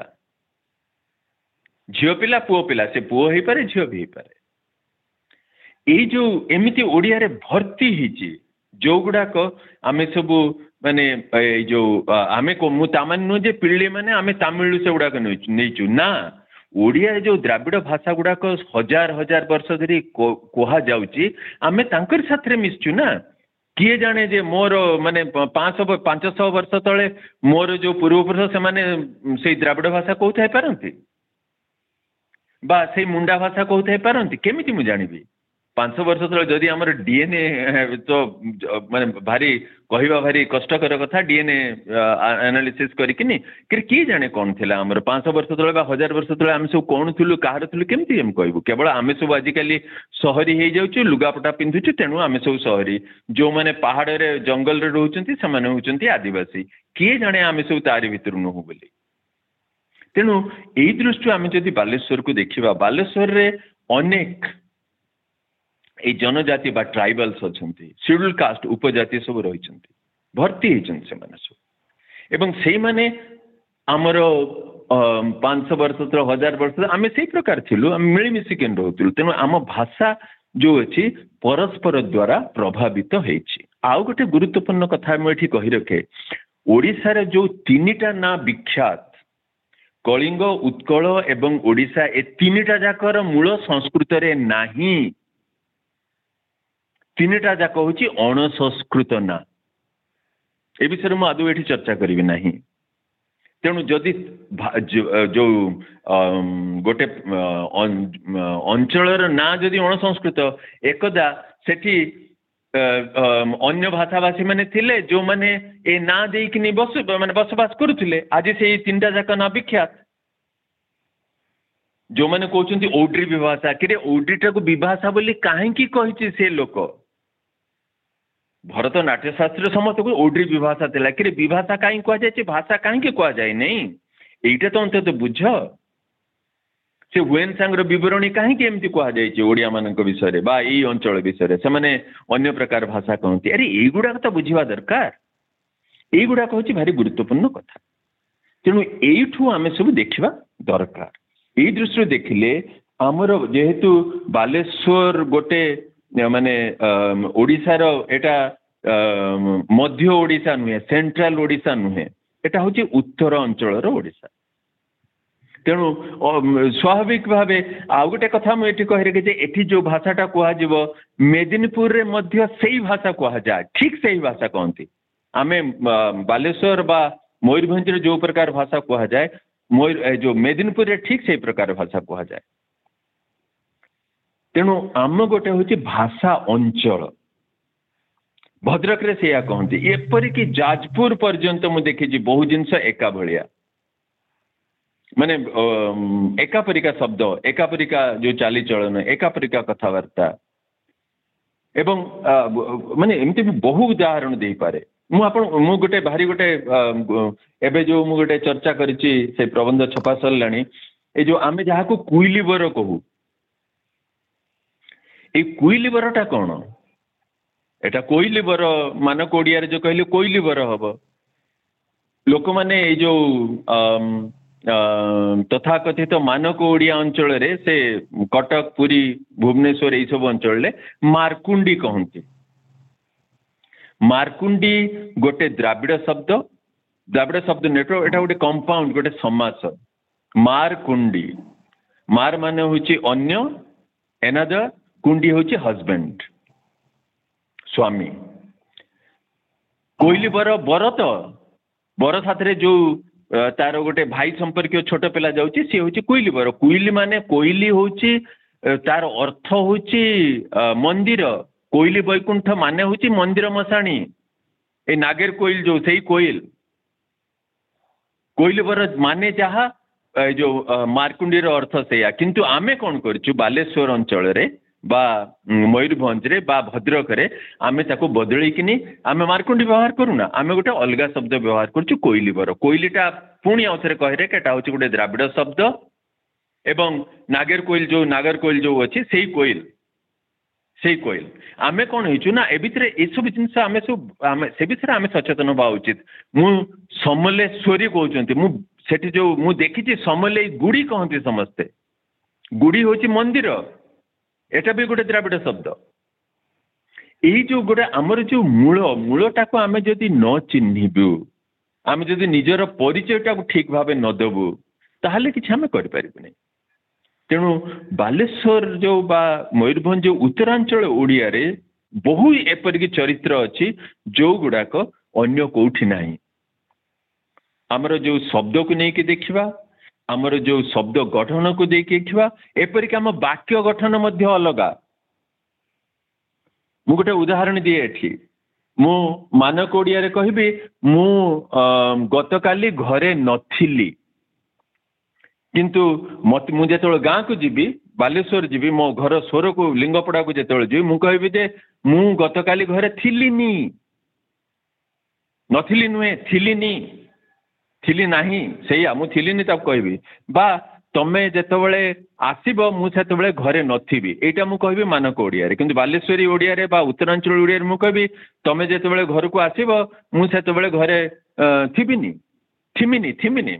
[SPEAKER 2] झील पिला, पुओ पिला, से पुओ हो पारे, झील भी हो पारे। ये जो एमती ओडिया रे भर्ती होची जो गुड़ाक आम सब माने जो आम को मुझे नुह जे पिल्ली मैंने आम तमिलु से गुड़ाक नहीं ना, ओडिया जो द्राविड़ भाषा गुड़ाक हजार हजार वर्ष धरी कह जाऊँगी, आम तांकर साथ मिसचु ना। किए जाने जे मोर माने पाँच सौ पांच सौ वर्ष तले मोर जो पूर्वपुरुष से माने से द्राविड़ भाषा कहते पारती बा से मुंडा भाषा कहते पारती, केमिति मु जानिबी? पांच सौ वर्ष तले जदि आमर डीएनए तो माने भारी कहवा भारी कष्टकर कथा, डीएनए एनालिसिस करिकिनी किए जाने कौन थिला आमर पांच सौ वर्ष तले बा हजार वर्ष तले आम सब कौन थिलु, कहार थिलु, केमिति हम कहबू? केवल आम सब आजिकली सहरी हो जाउछु, लुगापटा पिंधुछु, तेणु आम सब सहरी। जो माने पहाड़ रे जंगल रे रहउचंती से माने होचंती आदिवासी। किए जाने आम सब तारी भितर नुहु बोली। तेणु यही दृष्टि आम जदि बालेश्वर को देखा बालेश्वर रे अनेक ये जनजाति बा ट्राइबल्स अच्छा शेड्यूल कास्ट उपजाति सब रही भर्ती होती सब एवं से माने आमर पांच सौ वर्ष तो हजार वर्ष आम से प्रकार थिलु आम मिलमिशिक रोलु तेणु आम भाषा जो अच्छी परस्पर द्वारा प्रभावित होती आउ गोटे गुरुत्वपूर्ण कथा मुझे कही रखे ओडिशार जो तीनिटा ना विख्यात कलिंग उत्कल एवं ओडिशा ए तीनिटा जाकर मूल संस्कृत रे नाही तीनिटा जाक होची अण संस्कृत ना ए विषय में आदौ ये चर्चा करी ना तेणु जदि जो गोटे अंचल ना जदि अण संस्कृत एकदा सेठी अन्य भाषाभाषी मैंने थिले जो माने ए ना देकिनी बस माने बसवास करुथिले आज से तीन टा जाक ना विख्यात जो माने कहउछन्ती ओड्री विभाषा कि ओड्रीटा को विभाषा बोली काहेकि कहिछि से लोक भरत नाट्य शास्त्र समस्त को ओड्री विभाषा थिला कि विभाषा काहे कह जाय भाषा काहे कह जाय नै एटा तो अंत तो बुझ से हुएन सांगर विवरणी कहीं एमती कहुई ओडिया मान विषय बा ये अंचल विषय से मैंने अन्य प्रकार भाषा कहती अरे युड़ा तो बुझा दरकार युड़ा हूँ भारी गुरुत्वपूर्ण कथा तेणु यू आम सब देखा दरकार यही दृष्टि देखिले आमर जेहेतु बालेश्वर गोटे माने ओडिशार एटा मध्य ओडिशा नुहे सेंट्रल ओडिशा नुहे एटा हूँ उत्तर अंचल ओडिशा तेणु स्वाभाविक भाव आउ गोटे कथा मुझे कही रखे एठी जो भाषाटा कह मेदिनीपुर रे मध्य सही भाषा कह जाए ठीक सही भाषा कहती आमे बालेश्वर बा मयूरभंज रे जो प्रकार भाषा कह जाए मयूर जो मेदिनीपुर रे ठीक सही प्रकार भाषा कह जाए तेणु आम गोटे हूँ भाषा अंचल भद्रक रे से कहती एपरिक जाजपुर पर्यंत मुझे देखी बहु जिनस एका भलिया माने एकापरिका शब्द एकापरिका जो चालीचलन एकापरिका कथबार्ता एवं माने एमती बहु उदाहरण दे पारे मु आपण मु गोटे भारी गोटे एबे जो मु गोटे चर्चा करिछि से प्रबंध छपा सरलाणी ए जो आमे जहा को कुइलीबर कहू ए कुइलीबरटा कोन एटा कोइलीबर मानक ओडिया रे जो कहले कोइलीबर हबो लोक माने ए जो तथाकथित तो मानक ओडिया अंचल रे से कटक पुरी भुवनेश्वर यही सब अंचल मारकुंडी कहती मारकुंडी गोटे द्राविड़ शब्द द्राविड़ शब्द नेटवर्क एटा गोटे कंपाउंड गोटे समास मारकुंडी मार माने होची अन्य एनादर कुंडी होची हस्बैंड स्वामी कोइली बर बर तो बर साथ जो तार गोटे भाई संपर्क छोट पिला जाऊँगी सी हूँ कोइली बर कोइली माने कोइली हूँ तार अर्थ हूँ मंदिर कोइली बैकुंठ माने हूँ मंदिर मशाणी ए नागेर कोइल जो सही कोइल कोइली बर माने जहा जो मारकुंडीर अर्थ से किंतु आमे कौन करूँ बालेश्वर अंचल रे बा मयूरभंज रे बा भद्रक रे आमे ताको बदल किनी आमे मारकुंडी व्यवहार करूना आमे गोटे अलग शब्द व्यवहार करूँ कोइली बर कोइलीटा पुणी आउे कहे केटा हूँ गोटे द्राविड़ शब्द एवं नागेर कोइल जो नागर कोइल जो अच्छी से कोइल से कोइल आमे कौन हो ना ए भितर ये सब जिनस आमे सब आमे से विषय आमे सचेतन हवा उचित मु समलेश्वरी कहते मुझे जो मु देखी समले गुड़ी कहती समस्ते गुड़ी हूँ मंदिर एटा भी गोटे द्राविड़ शब्द यही जो गोटे आमर जो मूल मूलटा को आमे जदि न चिन्हबू आमे जदि निजर परिचयटा को ठीक भाव न देबू ताहले किछि आमे करि परिबु नै तेणु बालेश्वर जो बा मयूरभंज जो उत्तरांचल ओडिया रे बहु एपरिक चरित्र अच्छी जो गुड़ाक अन्य कोठी नाही आमर जो शब्द को लेकिन देखा आमर जो शब्द गठन को देखा एपरिक आम वाक्य गठन मध्य अलगा मु गोटे उदाहरण दिए एठी मु मानक ओडिया रे कहबी मु गतकाली घरे नथिली किंतु मत मु जेतोल गाँ को जीवी बालेश्वर जीवी मो घर स्वर को लिंगपड़ा को जेतोल जीवी मु कहबी जे मु गतकाली घरे थिलिनी नथिली नुहे थिलिनी थिली नाही सेया मु थिलिनी ताको कहबी बा तमे जेतबेले आसीबो मु सेतबेले घरे नथिबी एटा मु कहबी मानक ओडिया रे किंतु बालेश्वरी ओडिया रे बा उत्तरांचल ओडिया रे मु कहबी तमे जेतबेले घर को आसीबो मु सेतबेले घरे थिबिनी थिमिनी थिमिनी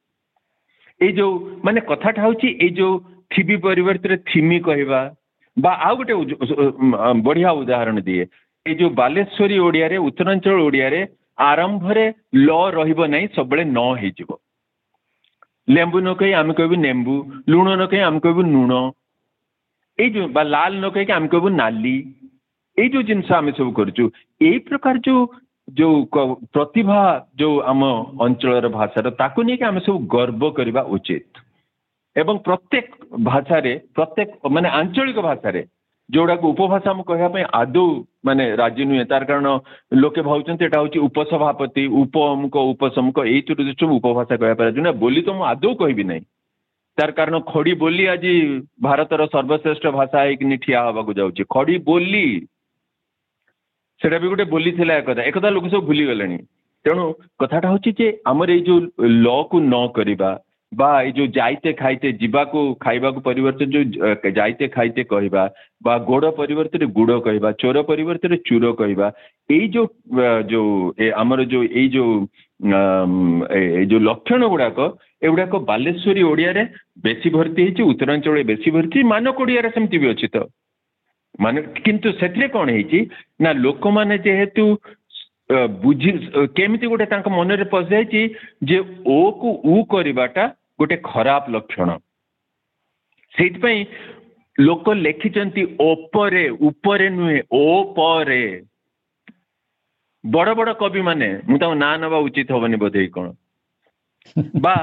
[SPEAKER 2] ए जो माने कथाटा होची ए जो थिबी परिवर्तन रे थिमी कहबा बा आ गोटे बढ़िया उदाहरण दिए ए जो बालेश्वरी ओडिया रे उत्तरांचल ओडिया रे आरंभ रे ल रहिबो नै सबले न हेजिबो लेंबू न कही आम कहबू नेंबू लुण न कही आम कहबू लुण ए जो बा लाल न कही आम कहबू नाली ए जो जिनस आम सब करचु ए प्रकार जो जो प्रतिभा जो आम अंचल भाषार ताकू नहीं कि आम सब गर्व करबा उचित एवं प्रत्येक भाषा रे प्रत्येक माने आंचलिक भाषा रे जोड़ा को उपभाषा मु कहया आदौ माने राजी नुहे तार कारण लोके भावुचंते एटा होची उपसभापति उपमुख उपसमुख एई दृष्टि उपभाषा कहया पारे जुना बोली तो मु आदौ कहबी नै तार कारण खड़ी बोली आज भारतर सर्वश्रेष्ठ भाषा है ठिया हवा को जाउची खड़ी बोली सेटा भी गोटे बोली थिला एकदा एकदा लोक सब भूली गलेनी तेणु कथाटा होची जे हमर ए जो लॉ को न करिबा बा ये जो जाइते खाइते जीवा को खाइबा को परिवर्तन जो जाइते खाइते कहबा बा गोड़ परिवर्तन गुड़ कहबा चोर परिवर्तन चूर कहबा एई जो जो ए हमर जो एई जो ए जो लक्षण गुड़ाक एगुड़ाक बालेश्वरी ओडिया रे बेसी भर्ती हेची उत्तरांचल बेसी भर्ती मानक ओडिया रे सेमति भी अछि तो मान किंतु सेतरे कोन हेची ना लोक माने जेहेतु बुझी केमिति गोटे तांक मन रे पस जायची जे ओ को उ करबाटा गोटे खराब लक्षण से लोक लिखिचंती ओपरे उपरे नुहे ओपरे बड़ बड़ कवि माने मु ताको ना नबा उचित होबनी बोधे कोन बा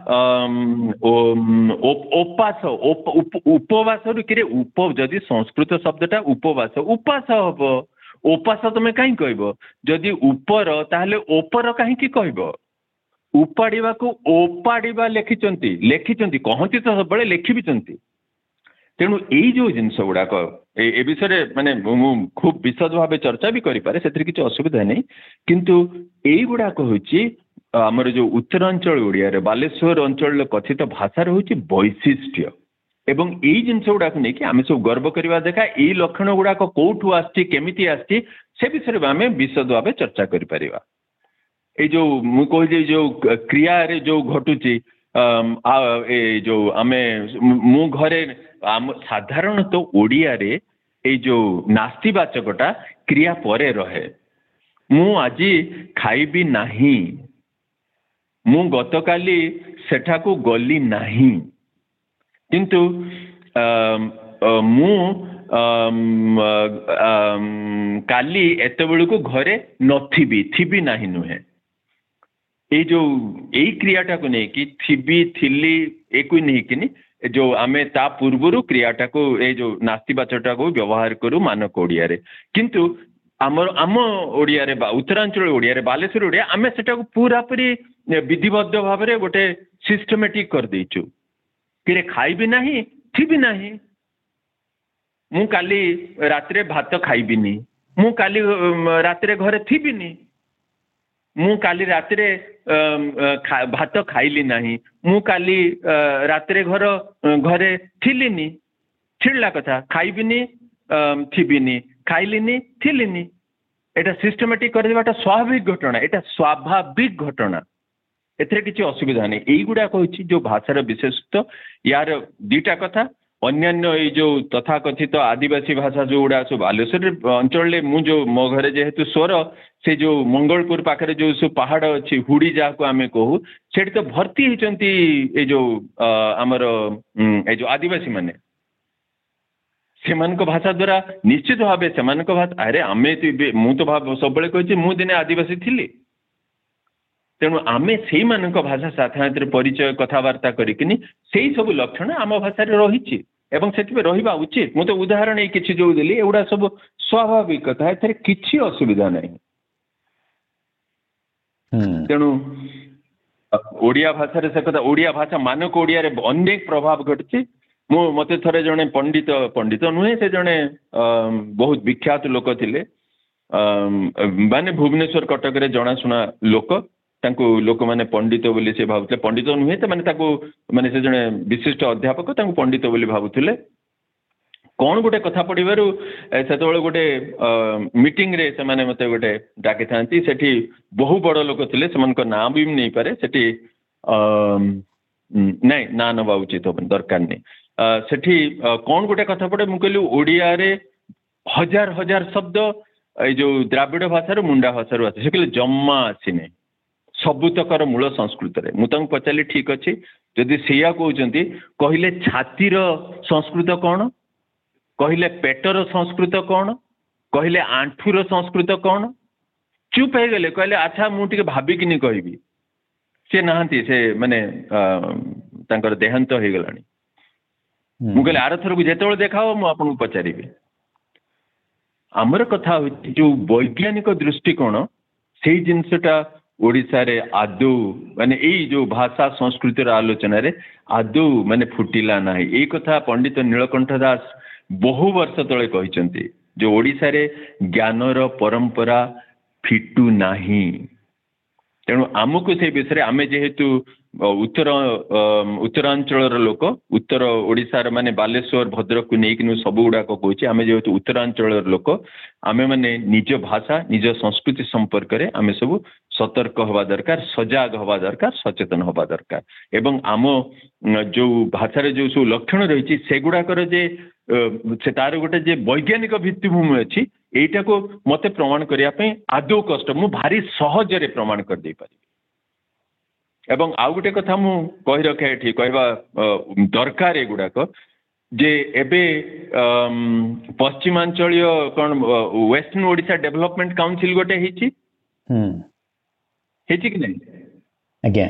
[SPEAKER 2] उपास उपवास रे उप जदि संस्कृत शब्दटा उपवास उपास हबो उपास तुम कहीं कहब जदि उपर ताहले ओपर कहीं कहब उपाड़ा को ओपाड़ा लिखिंट लिखिंट कहती तो सब लिखि भी तेणु यही जो जिनस गुड़ाक ए विषय माने खूब विशद भाव चर्चा भी करें से किसी असुविधा नहीं किंतु यही गुड़ाक हूँ आमर जो उत्तरांचल ओडिया रे बालेश्वर अंचल कथित भाषा हूँ वैशिष्ट्य एवं यही जिनस गुड़ाक नहीं आम सब गर्व करवा देखा यही लक्षण गुड़ाक कौटू आमती आसी से विषय आम विशद भाव चर्चा कर जो मु कह जो क्रिया रे जो घटुची जो आम मु घरे आम साधारणतः तो ओडिया रे ए जो नास्तिवाचकटा क्रिया परे रहे मु आज खाइबी नाही मु गतकाली सेठाकू गली नाही किंतु मु काली एत बेलू घरे नथिबी थिबी नाही नुहे ये जो यही क्रियाटा को नहीं कि थिबी थिली एक नहीं कि जो आमे ता पूर्वर क्रियाटा को ये जो नास्तिवाचकटा को व्यवहार करू मानक ओडिया रे किंतु आमर आम ओडिया रे बा उत्तरांचल ओडिया रे बालेश्वर ओडिया आमे सेटा को पूरा पूरी विधिबद्ध भाव रे गोटे सिस्टमेटिक कर देचु कि खाइबी नाही थिबी नाही मु काली रात्रे भात खाइबिनी मु काली रात्रे घरे थिबिनी मु काली रात्रे भात खाइली नाही मु काली रात्रे घर घरे थिलिनी छिड़ला कथा खाइबिनी थिबिनी खाइलिनी थिलिनी एटा सिस्टमेटिक कर देबाटा स्वाभाविक घटना एटा स्वाभाविक घटना एथरे किसी असुविधा नहीं यही गुड़ा कहूँ जो भाषार विशेषत्व यार दीटा कथा अन्यान्य ये जो तथाकथित आदिवासी भाषा जो गुड़ा सब बालेश्वर अंचल मु जो मो घरे जेहेतु स्वर से जो मंगलपुर पाखे जो सब पहाड़ अच्छी हुड़ी जहाँ को आम कहू से तो भर्ती होती ये जो आमर ये जो आदिवासी माने से भाषा द्वारा निश्चित भाव से भाषा अरे आम मु तो भाव सब कही मु दिने आदिवासी थी तेणु आमे से भाषा साधारण परिचय कथबार्ता करिकिनी से सब लक्षण आम भाषा रही एवं से रहा उचित मु तो उदाहरण ये किसी जो देली एगुड़ा सब स्वाभाविक कथा एथरे किछि असुविधा नहीं तेणु ओडिया भाषा से कथा ओडिया भाषा मानक ओडिया रे अनेक प्रभाव घटची मु मते थरे जने पंडित पंडित नुहे से जने बहुत विख्यात लोक थिले माने भुवनेश्वर कटक रे जनाशुना लोक तांको लोक माने पंडित बोली से भावुले पंडित नुहे तो माने ताको माने से जने विशिष्ट अध्यापक तांको पंडित बोली भावुले कौन गोटे कथा पढ़िबारु सेतबेले गोटे मीटिंग रे से माने मते गोटे डाके थांती सेठी बहु बड़ लोक थिले सेमनको नाम भी नहीं पारे सेठी नहीं ना नबा उचित हो दरकार नहीं सेठी कौन गोटे कथा पढ़े मु कहली ओडिया रे हजार हजार शब्द ए जो द्राविड़ भाषा रो मुंडा भाषा रो आसे से कहले जम्मा आसीने सबुतकर मूल संस्कृत रे मु तांको पचाली ठीक अछि जदि सेया कहउचंती कहिले छातीर संस्कृत कौन कहले पेटर संस्कृत कौन कहले आंठूर संस्कृत कौन चुप हो गले कहले अच्छा मुझे भाविकी कहबी सी नहांती से माने तांकर देहांत हो गलानी मु कहले आर थर को जेतेबेले देखाओ मु आपन पचारि आमर कथा जो वैज्ञानिक दृष्टिकोण से जिनसटा ओडिशा रे आदौ माने एई जो भाषा संस्कृतिर आलोचना रे आदौ माने फुटिला नाही एई कथा पंडित नीलकंठ दास बहु वर्ष तले कहिसंती जो ओडिशा रे ज्ञानर परंपरा फिटू नाही तेणु आमको से विषय आमे जेहेतु उत्तर उत्तरांचल लोक उत्तर ओडिशा माने बालेश्वर भद्रक को नहीं सब गुड़ाक कहूँ आम जेहेतु उत्तरांचल लोक आमे माने निज भाषा निज संस्कृति संपर्क में आमे सब सतर्क हवा दरकार सजाग हवा दरकार सचेतन हवा दरकार एवं आम जो भाषा जो सब लक्षण रही से गुड़ाकर जे से तार गोटे जे वैज्ञानिक भित्तिभूमि अच्छी एटा को मते प्रमाण करने आदौ कष्ट मु भारी सहजरे प्रमाण कर दे पारि एवं आउ गोटे कथा मु कहि रखे एठी कहबा दरकार एगुड़ाक जे एबे पश्चिमांचलीय कौन वेस्टर्न ओडिशा डेवलपमेंट काउंसिल गोटे हेची हेची कि नहीं
[SPEAKER 1] आज्ञा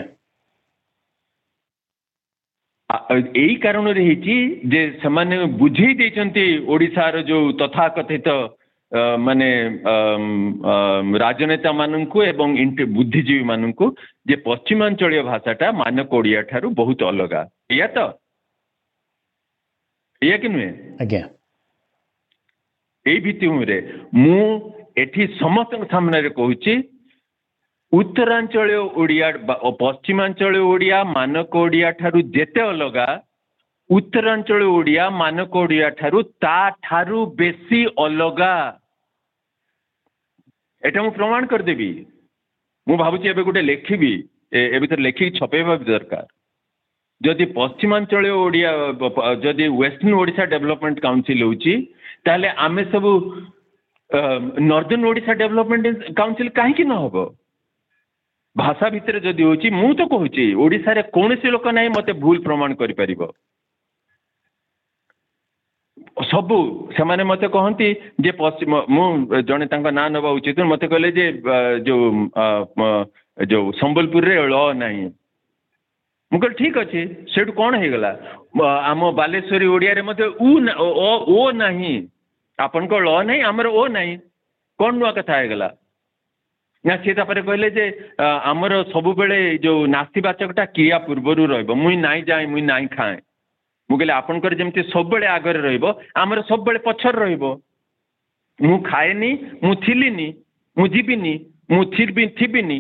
[SPEAKER 2] यही कारण रही जे समान बुझे देचंती ओडिशार जो तथाकथित माने राजनेता माननकु एवं बुद्धिजीवी माननकु जे पश्चिमांचलीय भाषाटा मानक ओडिया ठारू बहुत अलगा या तो या कि नुहे
[SPEAKER 1] आज्ञा
[SPEAKER 2] एई भित्तिभूमि रे मु एठी समस्त सामने रे कहूची उत्तरांचल ओडिया पश्चिमांचल ओडिया मानक ओडिया ठारू जेते अलगा उत्तरांचल ओडिया मानक ओडिया ठारू ता ठारू बेसी अलगा एटा मु प्रमाण कर देबी मु भाबुची एबे गोटे लेखिबी ए भीतर लेखिक छपेबा दरकार जदि पश्चिमांचल ओडिया जदि वेस्टर्न ओडिशा डेवलपमेंट काउंसिल होची ताले आमे सब नॉर्दर्न ओडिशा डेवलपमेंट काउंसिल काहे कि न होबो भाषा भितर जदि होची मु तो कहूची ओडिशा रे कोनोसी लोक नाही मते भूल प्रमाण करि परिबो सबु से माने मते कहंती जे पश्चिम मु जने तांका ना नबा उचित मते कहले जे जो जो संबलपुर रे ल नाही मु कहले ठीक अछि सेठु कोन हे गला आम बालेश्वरी ओडिया रे मते उ ओ ओ नाही आपन को ल नाही हमर ओ नाही कोन नुआ कथा हे गला ना सी कहले जे आमर सब बेले जो नास्तिवाचकटा क्रिया पूर्वर रहिबो मुई नाई जाए मुई नाई खाए मु कहले आपनकर जेमति सब बेले आगर रहिबो आमर सब बेले पछर रहिबो मु खाएनी मु थिलिनी मु जीबिनी मु थिरबी थिबिनी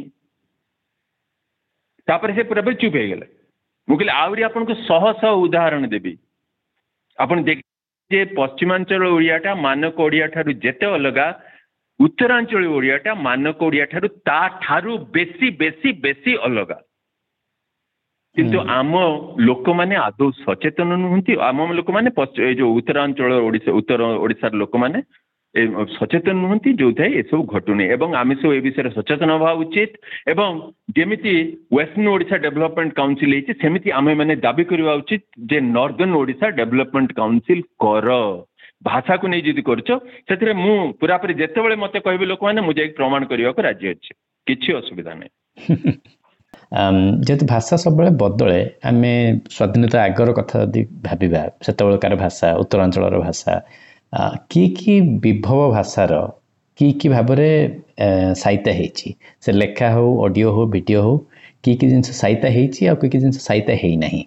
[SPEAKER 2] तापर से पूरा चुप हो गले मु कहले आउरी आपनको सह सह उदाहरण देबी आपन देख जे पश्चिमांचल ओडियाटा मानक ओडिया ठारू जेते अलगा उत्तरांचल ओडियाटा मानक ओडिया ठारू ता ठारू बेसी बेसी बेसी अलगा किंतु आम लोक माने आदौ सचेतन नुहंती आम लोक माने जो उत्तरांचल ओडिशा उत्तर ओडिशार लोक माने सचेतन नुहंती जो थाए ए सब घटुनी एवं आम सब ए विषय सचेतन हवा उचित एवं जेमिति वेस्टर्न ओडिशा डेवलपमेंट काउंसिल हेछि सेमिति आमे माने दाबी करबा उचित जे नॉर्दर्न ओडिशा डेवलपमेंट काउंसिल कर भाषा को नहीं जदि करछ सेथिरे मु पूरा पूरी जेतेबेले मते कहबे लोक माने मु जाई प्रमाण करिया को राज्य अछि किछि असुविधा नै
[SPEAKER 1] जेहेतु भाषा सब बेले बदले आम स्वाधीनता आगर कथा यदि भाविबा सेतेबेलकार भाषा उत्तरांचल भाषा कि कि विभव भाषार कि कि भाव में साहित्य होती से लेखा हो ऑडियो हो वीडियो हो कि कि जिनस साहित्य होती आ कि जिनस साहित्य है नहीं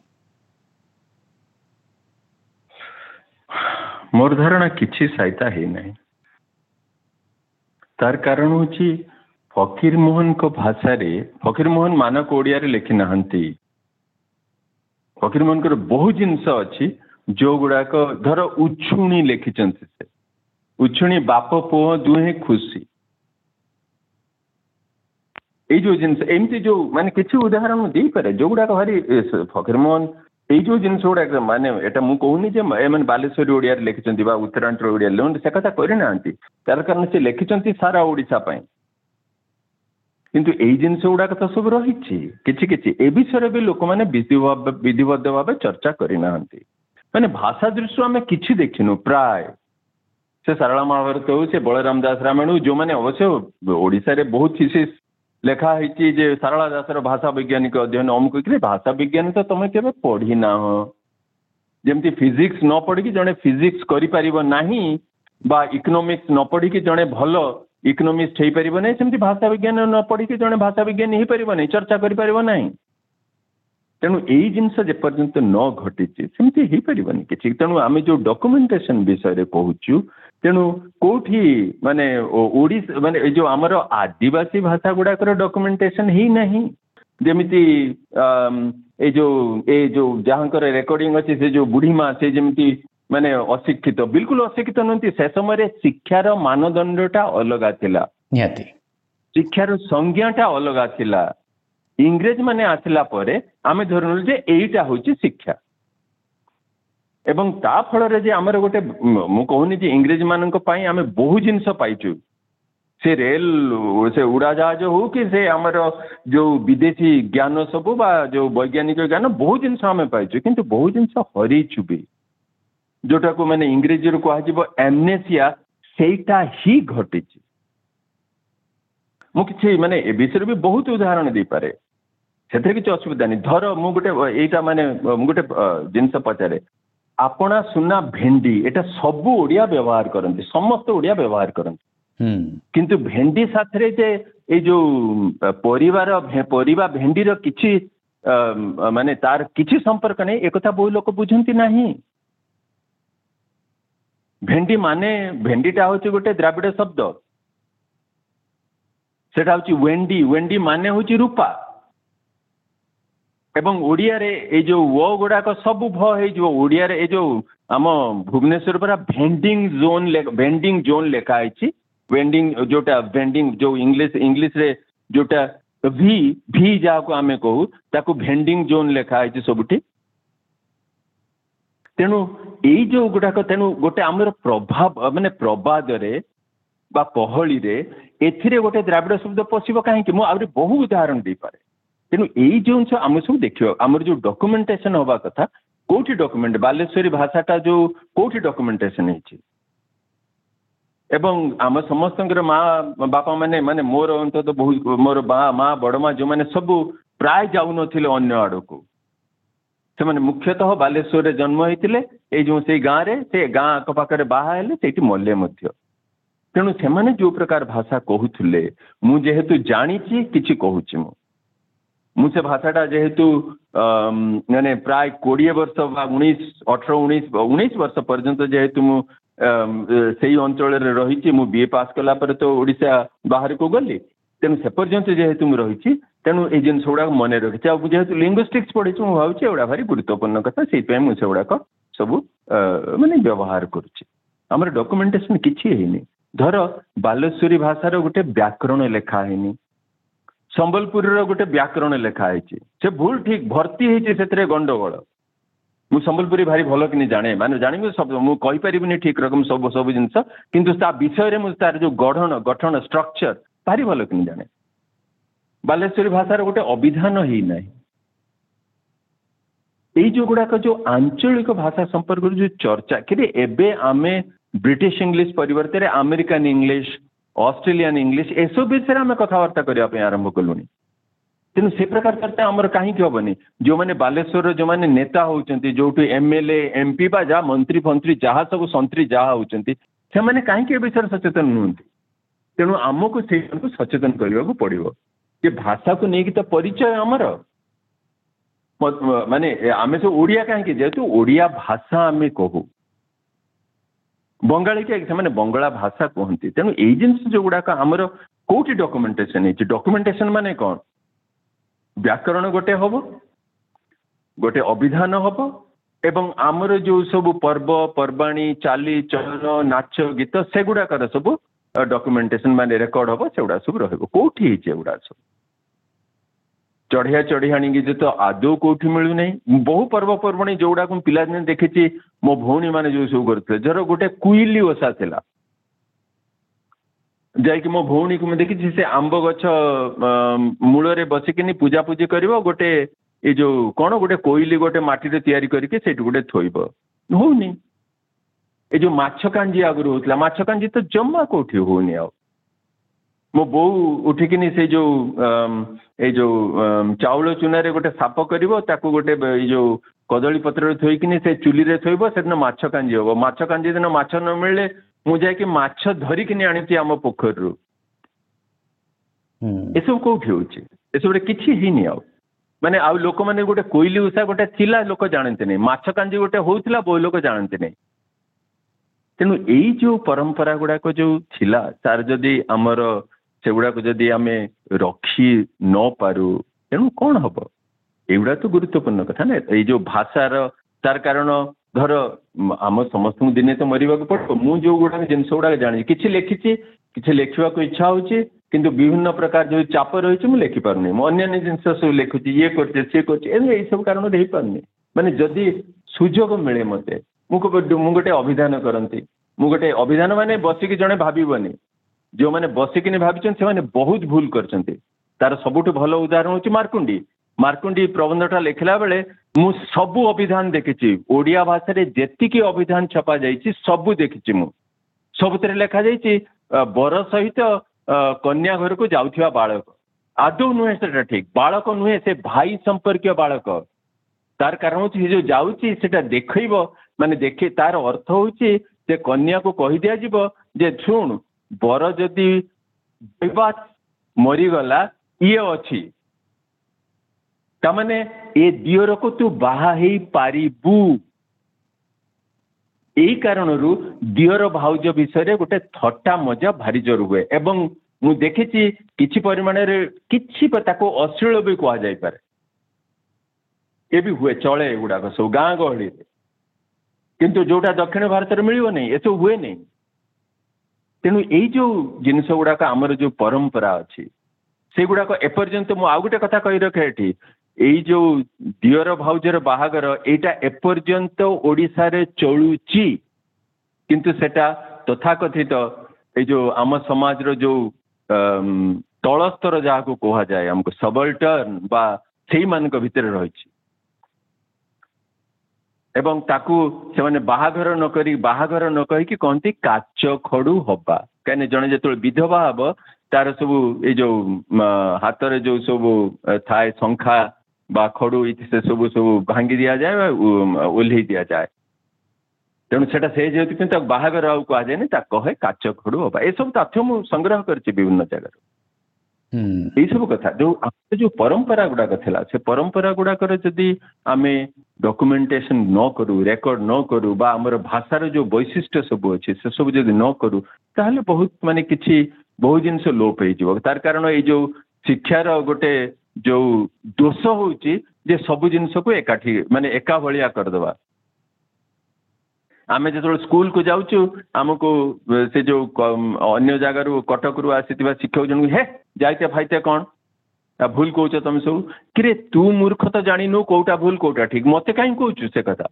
[SPEAKER 2] मोर धारणा किछि साहित्य है नहीं तार कारण होची फकीर मोहन को भाषा रे फकीर मोहन मानक ओडिया रे लिखि नाहंती फकीर मोहन को बहुत जिनस अच्छी जो गुड़ाक धर उछुणी लिखिंट से उछुणी बाप पुओ दुहे खुशी ये जो जिनस एमती जो माने किसी उदाहरण दे पारे जो गुड़ाक भारी फकीर मोहन ये जो जिनस गुड़ा माने एटा मु कहूनी जे एमन बालेश्वरी ओडिया रे लिखिंट बा उत्तरांचल ओडिया ले से कथा करि नांती तार कारण से लिखिंट सारा ओडिशा पई किंतु एई जिनस गुड़ाक तो सब रही किछि किछि ए विषय भी लोक मैंने विधिबद्ध भाव चर्चा करि नांती माने भाषा दृष्टि आम कि देखिनु प्राय से सारला महाभारत हो से बलराम दास रामायण हो जो मैंने अवश्य ओडिशा रे बहुत थीसिस लेखा है जे सारला दासर भाषा वैज्ञानिक अध्ययन अमुक भाषा विज्ञान तो तुम के पढ़ी ना हो जमती फिजिक्स न पढ़ी जड़े फिजिक्स करें बा इकोनॉमिक्स न पढ़ी जड़े भल इकोनॉमिस्ट हो पार ना सेमती भाषा विज्ञान न पढ़ी जड़े भाषा विज्ञान हो पार ना चर्चा करें तेणु यही जिनस जेपर्यंत न घटी सेमती हो पार कि तेणु आम जो डॉक्यूमेंटेशन विषय कहूँ तेणु कौटी माने ओडिशा माने जो आमर आदिवासी भाषा गुड़ाकर डॉक्यूमेंटेशन ही नहीं जमिति ए जो ए जो जहाँकर रेकर्डिंग अच्छी से जो बुढ़ी माँ से जमिति माने अशिक्षित बिल्कुल अशिक्षित नुहति से समय शिक्षार मानदंडटा अलग थिला शिक्षार संज्ञाटा अलग थिला इंग्रेज माने आसला परे आमे धरनु जे एईटा होची शिक्षा एवं ता फल जे आमर गोटे मु कहूनी जे इंग्रेज मानक पई आमे बहु जिनस पाइचु से रेल से उड़ाजहाज हो कि से आमर जो विदेशी ज्ञान सब बा जो वैज्ञानिक ज्ञान बहु जिनस आमे पाइचु किंतु बहु जिनस हरिचु भी जोटा को माने इंग्रेजी रो कहजिबो एमनेसिया सेटा ही घटिछि मु किछि माने ए विषय भी बहुत उदाहरण दे पारे सेथरे किछि असुविधा नहीं धर मु गोटे एटा माने मु गोटे जिनस पचारे आपना सुना भेंडी एटा सब ओडिया व्यवहार करते समस्त ओडिया व्यवहार करते किंतु भेंडी साथरे जे ए जो परिवार परिवा भेंडी रो किछि माने तार किछि संपर्क नहीं एक कथा बहु लोक बुझंती नहीं भेंडी माने भेंडीटा होछि गोटे द्राविड़ शब्द सेटा होछि वेंडी वेंडी माने होछि रूपा एवं ओडिया रे ए जो वो गुड़ाक सब भ हो ओडिया रे ए जो आम भुवनेश्वर पर भेंडिंग जोन भेंडिंग जोन लेखा है वेंडिंग जोटा भेंडिंग जो इंग्लिश इंग्लिश रे जोटा भी भी जाको आमे कहू ताको भेंडिंग जोन लेखा है सबुठी तेणु यही जो गुड़ाक तेणु गोटे आमर प्रभाव माने प्रबाद रे बा पहली रे एथिरे गोटे द्राविड़ शब्द पशिब कहीं मु आउरी बहु उदाहरण दे पारे तेणु यही जो आम सब देखिए आमर जो डॉक्यूमेंटेशन हवा कथा कोठी डॉक्यूमेंट बालेश्वरी भाषाटा जो कोठी डॉक्यूमेंटेशन है एवं आम समस्त माँ बापा माने माने मोर अंत तो बहुत मोर माँ माँ बड़ माँ जो मैंने सब प्राय जाऊ नथिले अन्य आड़ को से माने मुख्यतः बालेश्वर जन्म होते जो से गाँव रे से गाँ आखपाखे बाहा से मल्ले मध्य तेणु से माने जो प्रकार भाषा कहूले मु जेहेतु जानी किछि कहूची मु मु से भाषाटा जेहेतु माने प्राय कोड़े वर्ष उन्नीस अठर उन्नीस उन्नीस वर्ष पर्यंत जेहेतु मु से अंचल रही मु बीए पास कला पर तो ओडिशा बाहर को गली तेणु से पर्यंत जेहेतु मु रही तेणु ये जिन गुड़ाक मन रखी जेहेतु लिंग्विस्टिक्स पढ़ी मुझे भावी एगुड़ा भारी गुरुत्वपूर्ण कथा से मुझे गुड़ाक सब माने व्यवहार करुच्ची आमर डॉक्यूमेंटेशन किछि हेनी धर बालेश्वरी भाषार गोटे व्याकरण लेखा है संबलपुर गोटे व्याकरण लेखा है से भूल ठीक भर्ती है गंडगोल मु संबलपुरी भारी भल कि जाने माने जानी सब मुझे कहीपरि ठीक रकम सब सब जिनस किंतु ता विषय में तार जो गठन गठन स्ट्रक्चर भारी भल कि जाने बालेश्वरी भाषार गोटे अभिधान ही ना यही जो गुड़ाक जो आंचलिक भाषा संपर्क जो चर्चा कि एबे आमे ब्रिटिश इंग्लिश परिवर्तन अमेरिकन इंग्लिश ऑस्ट्रेलियन इंग्लिश एसब विषय में कथबार्ता करने आरंभ कलुनी तेणु से प्रकार चर्चा आमर कहीं हेनी जो मैंने बालेश्वर जो मैंने नेता होती जो एमएलए एमपी बा जहाँ मंत्री फंत्री जहाँ सब संतरी जहाँ होती से मैंने कहीं विषय सचेतन नुहति तेणु आमको से सचेतन करने को पड़ो कि भाषा को लेकिन तो परिचय आमर माने आम सब ओडिया कहीं जेहेतु ओडिया भाषा आम कहू बंगाली के से बंगला भाषा कहते तेणु यही जिन जो गुड़ाक आमर कौटी डॉक्यूमेंटेशन है डॉक्यूमेंटेशन माने कौन व्याकरण गोटे हम गोटे अभिधान हम एवं आमर जो सब पर्व पर्वाणी चाली चलन नाच गीत से गुड़ाकर सब डॉक्यूमेंटेशन माने रेकर्ड हम से गुड़ा सब रोटी गुड़ा सब चढ़िया चढ़ियाणी गीत तो आदौ कौटी मिलू नहीं बहु पर्वपर्वाणी जो गुड़ा पिला दिन देखी मो भौणी मैंने जो सब करते जर गोटे कुइली ओषा थिला जाकि मो भौणी को देखी से आंब गछ मूल बसिकिनी पूजा पूजी कर गोटे ये जो कौन गोटे कोइली गोटे माटी तैयारी करके से गोटे थोब होनी ये जो माछ कांजी आगुरी होता माछ कांजी तो जमा कौटी होनी आ मो बो उठिकिनी से जो ये जो चाउल चूना गोटे साप कर गोटे जो कदली पत्र थोइकिनी से चुली रे थोइब से दिन माछ कांजी हम माछ कांजी दिन माछ न मिले मु जाकि माछ धरिकिनी आनी आम पोखर रु एसब कौटी होसब किसी ही आ माने आ लोक मैंने गोटे कोइली उषा गोटे थिला लोक जानते नहीं माछ कांजी गोटे होता बहु लोक जानते नहीं तेणु यही जो परंपरा गुड़ाक जो थिला तार जदि आमर से गुड़ाक जदि आम रखी न पारू तेणु कौन हम एगुड़ा तो गुरुत्वपूर्ण कथा ना ये जो भाषार तार कारण धर आम समस्त दिने तो मरवा पड़ो मु जो गुड़ा जिनस गुड़ा जानी कि लिखी कि लिखा इच्छा हो किंतु विभिन्न प्रकार जो चाप रही मुझे लिखिपारे अन्य जिन सब लिखुची ये करते सी कर सब कारण हो पारे माने जदि सुजोग मिले मत मुझे गोटे अभिधान करती मु गोटे अभिधान माने बसिकी जड़े भावनी जो मैंने बसिकी भावी से बहुत भूल कर तार सबुठ भल उदाहरण हूँ मार्कुंडी मार्कुंडी प्रबंधटा लिखला बेले मु सबु अभिधान देखी ओडिया भाषा रे जेतिकी अभिधान छपा जाइए सबू देखी मु सबुत लिखा जाइए बर सहित कन्या घर को जाउथिबा बालक आदौ नुहे से ठीक बालक नुहे से भाई संपर्क बालक तार कारण जो जाऊँगी से देखब माने देखे तार अर्थ हूँ से कन्या को कही दिया जीवो जे शुण बर जदि मरीगला ये अच्छी तामाने ए दियर को तू बाहा ही पारिबू यही कारण रु दियर भाउज विषय गोटे थट्टा मजा भारी जोर हुए एवं मु देखी किछि परिमाण रे किछि ताको अश्लील भी कह जाय पारे ये भी हुए चले एगुड़ाक सब गाँ गहली किंतु जोटा दक्षिण भारत में मिलियो नहीं ये सब हुए नहीं तेणु यही जो जिनस गुड़ाक आमर जो परंपरा अच्छी से गुड़ाक एपर्यंत मु आउ गोटे कथा कही रखे एठी यही जो दियर भाउजर बाहागर एटा एपर्यंत ओडिशा रे चलुची किंतु सेटा तथाकथित ये जो आम समाज रो जो तल स्तर जहाँ को कहा जाए हमको सबल्टर्न बा सेई मानक भितर रही एवं ताकू से माने बाहाघर न करी बाहाघर न कही कि कहती काच खड़ू हवा कहीं जड़े जो विधवा हम तार सब ये जो हाथ में जो सब थाए शंखा बा खड़ू से सब सब भांगी दि जाए ओह्लई दि जाए तेणु से बाहाघर आउ कह जाए कहे काच खड़ू हवा ये सब तथ्य मु संग्रह कर विभिन्न जगह यही सब कथा जो जो परंपरा गुड़ाक थिला से परंपरा गुड़ाकर जदि आम डॉक्यूमेंटेशन न करू रेकर्ड न करू बा आमर भाषार जो वैशिष्ट्य सब अच्छे से सब जदि न करू ताहले बहुत माने किछि बहुत जिनस लोप हो तार कारण ये जो शिक्षार गोटे जो दोष होउची जे सब जिनस को एकाठी माने एका भलिया करदबा आमे जो स्कूल को जाऊँ आमको से जो अन्य जगार कटक रु आसी शिक्षक जन हे जाइते फाइते कौन आ भूल कौच तुम सब कि तू मूर्ख तो जानु कौटा भूल कौटा ठीक मत कहीं कौचु से कथा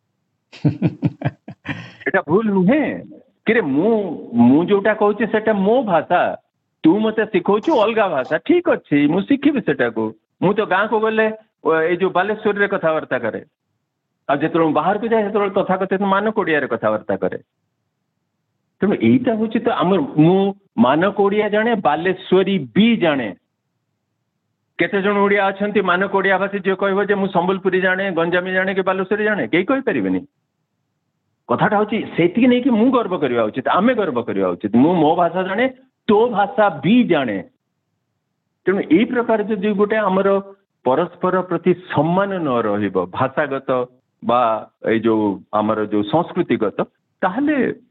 [SPEAKER 2] एटा भूल नुहे कि मु जोटा कहूँ सेटा मो भाषा तू मत शिखौचु अलग भाषा ठीक अच्छे मु शिखी सेटा को मु तो गाँ को गले ये जो बालेश्वर रे कथबार्ता करे आ जो बाहर को जाए से तथाकथित मानक ओडिया कथबार्ता करे तेणु यहीटा हूँ तो आम मु मानक ओडिया जाने बालेश्वरी भी जाने केते जन ओडिया अच्छा मानक ओडिया भाषी जो कह जे मु संबलपुरी जाने गंजामी जाने कि बालेश्वरी जाने कई कहींपारे कथाटा हूँ से नहीं कि मु गर्व करवा उचित आम गर्व करवा उचित मु मो भाषा जाने तो भाषा भी जाने तेणु यही प्रकार जो गोटे आमर परस्पर प्रति सम्मान न रहिबो भाषागत बा ए जो आमर जो संस्कृतिगत ताहले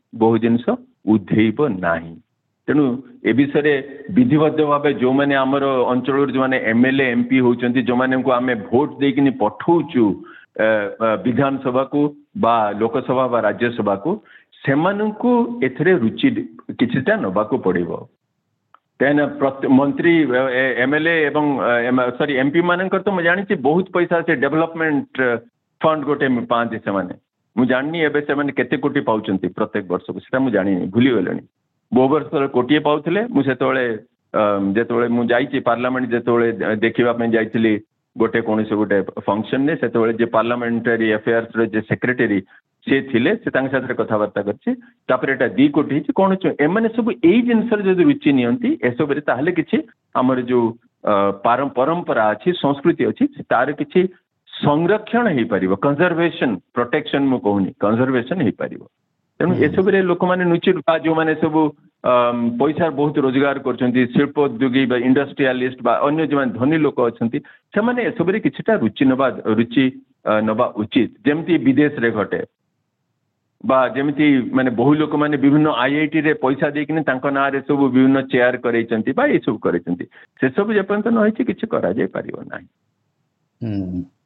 [SPEAKER 2] बहु जिनस उद्धेब नाही। तेणु ए विषय विधिबद्ध भाव जो मैंने आमर अंचल जो मैंने एमएलए एमपी होती जो मैंने को आम भोट देकिन पठाऊचु विधानसभा को बा लोकसभा बा राज्यसभा को सेमानंकु एथरे रुचि किछिटा नबाको पड़िबो। कहीं मंत्री एमएलए एवं सॉरी एमपी मानकर तो मुझे जानी बहुत पैसा से डेवलपमेंट फंड गोटे पाँच से माने मुझे जाननी एबे से माने केते कोटी पाउचंती प्रत्येक वर्ष को सेटा मुझे जानी भूली गलेनी। बहु वर्ष कोटिए पाउथिले मु सेतोळे जेतोळे मु जाईची पार्लियामेंट जेतोळे देखिबा पे जाईथिली गोटे कोनसे गोटे फंक्शन ने सेतोळे जे पार्लियामेंटरी अफेयर्स रे जे सेक्रेटरी से थिले से तांग साथरे कथावार्ता करछि तापर एटा दी कोटी छि कोन छ एमाने सब एई जिनसर जदि रुचि नियंती एसो बरे ताहले किछि हमर जो परंपरा अछि संस्कृति अछि तार किछि संरक्षण हे परिबो कंजर्वेशन प्रोटेक्शन मु कहूनी कंजर्वेशन हे परिबो। तेणु एसब लोक मैंने नुचि जो मैंने सब पैसा बहुत रोजगार करछंती शिल्पोद्योगी बा इंडस्ट्रियलिस्ट बा अन्य जो धनी लोक अच्छंती से माने एसब किछिटा रुचि नबा रुचि नबा उचित जेमती विदेश रे घटे बा जेमती माने बहु लोक माने विभिन्न आईआईटी रे पैसा देकिन तांको ना रे सब विभिन्न चेयर करैछंती बा ए सब करैछंती से सब जेपंत न होइछि किछि करा जाय परिबो नाही।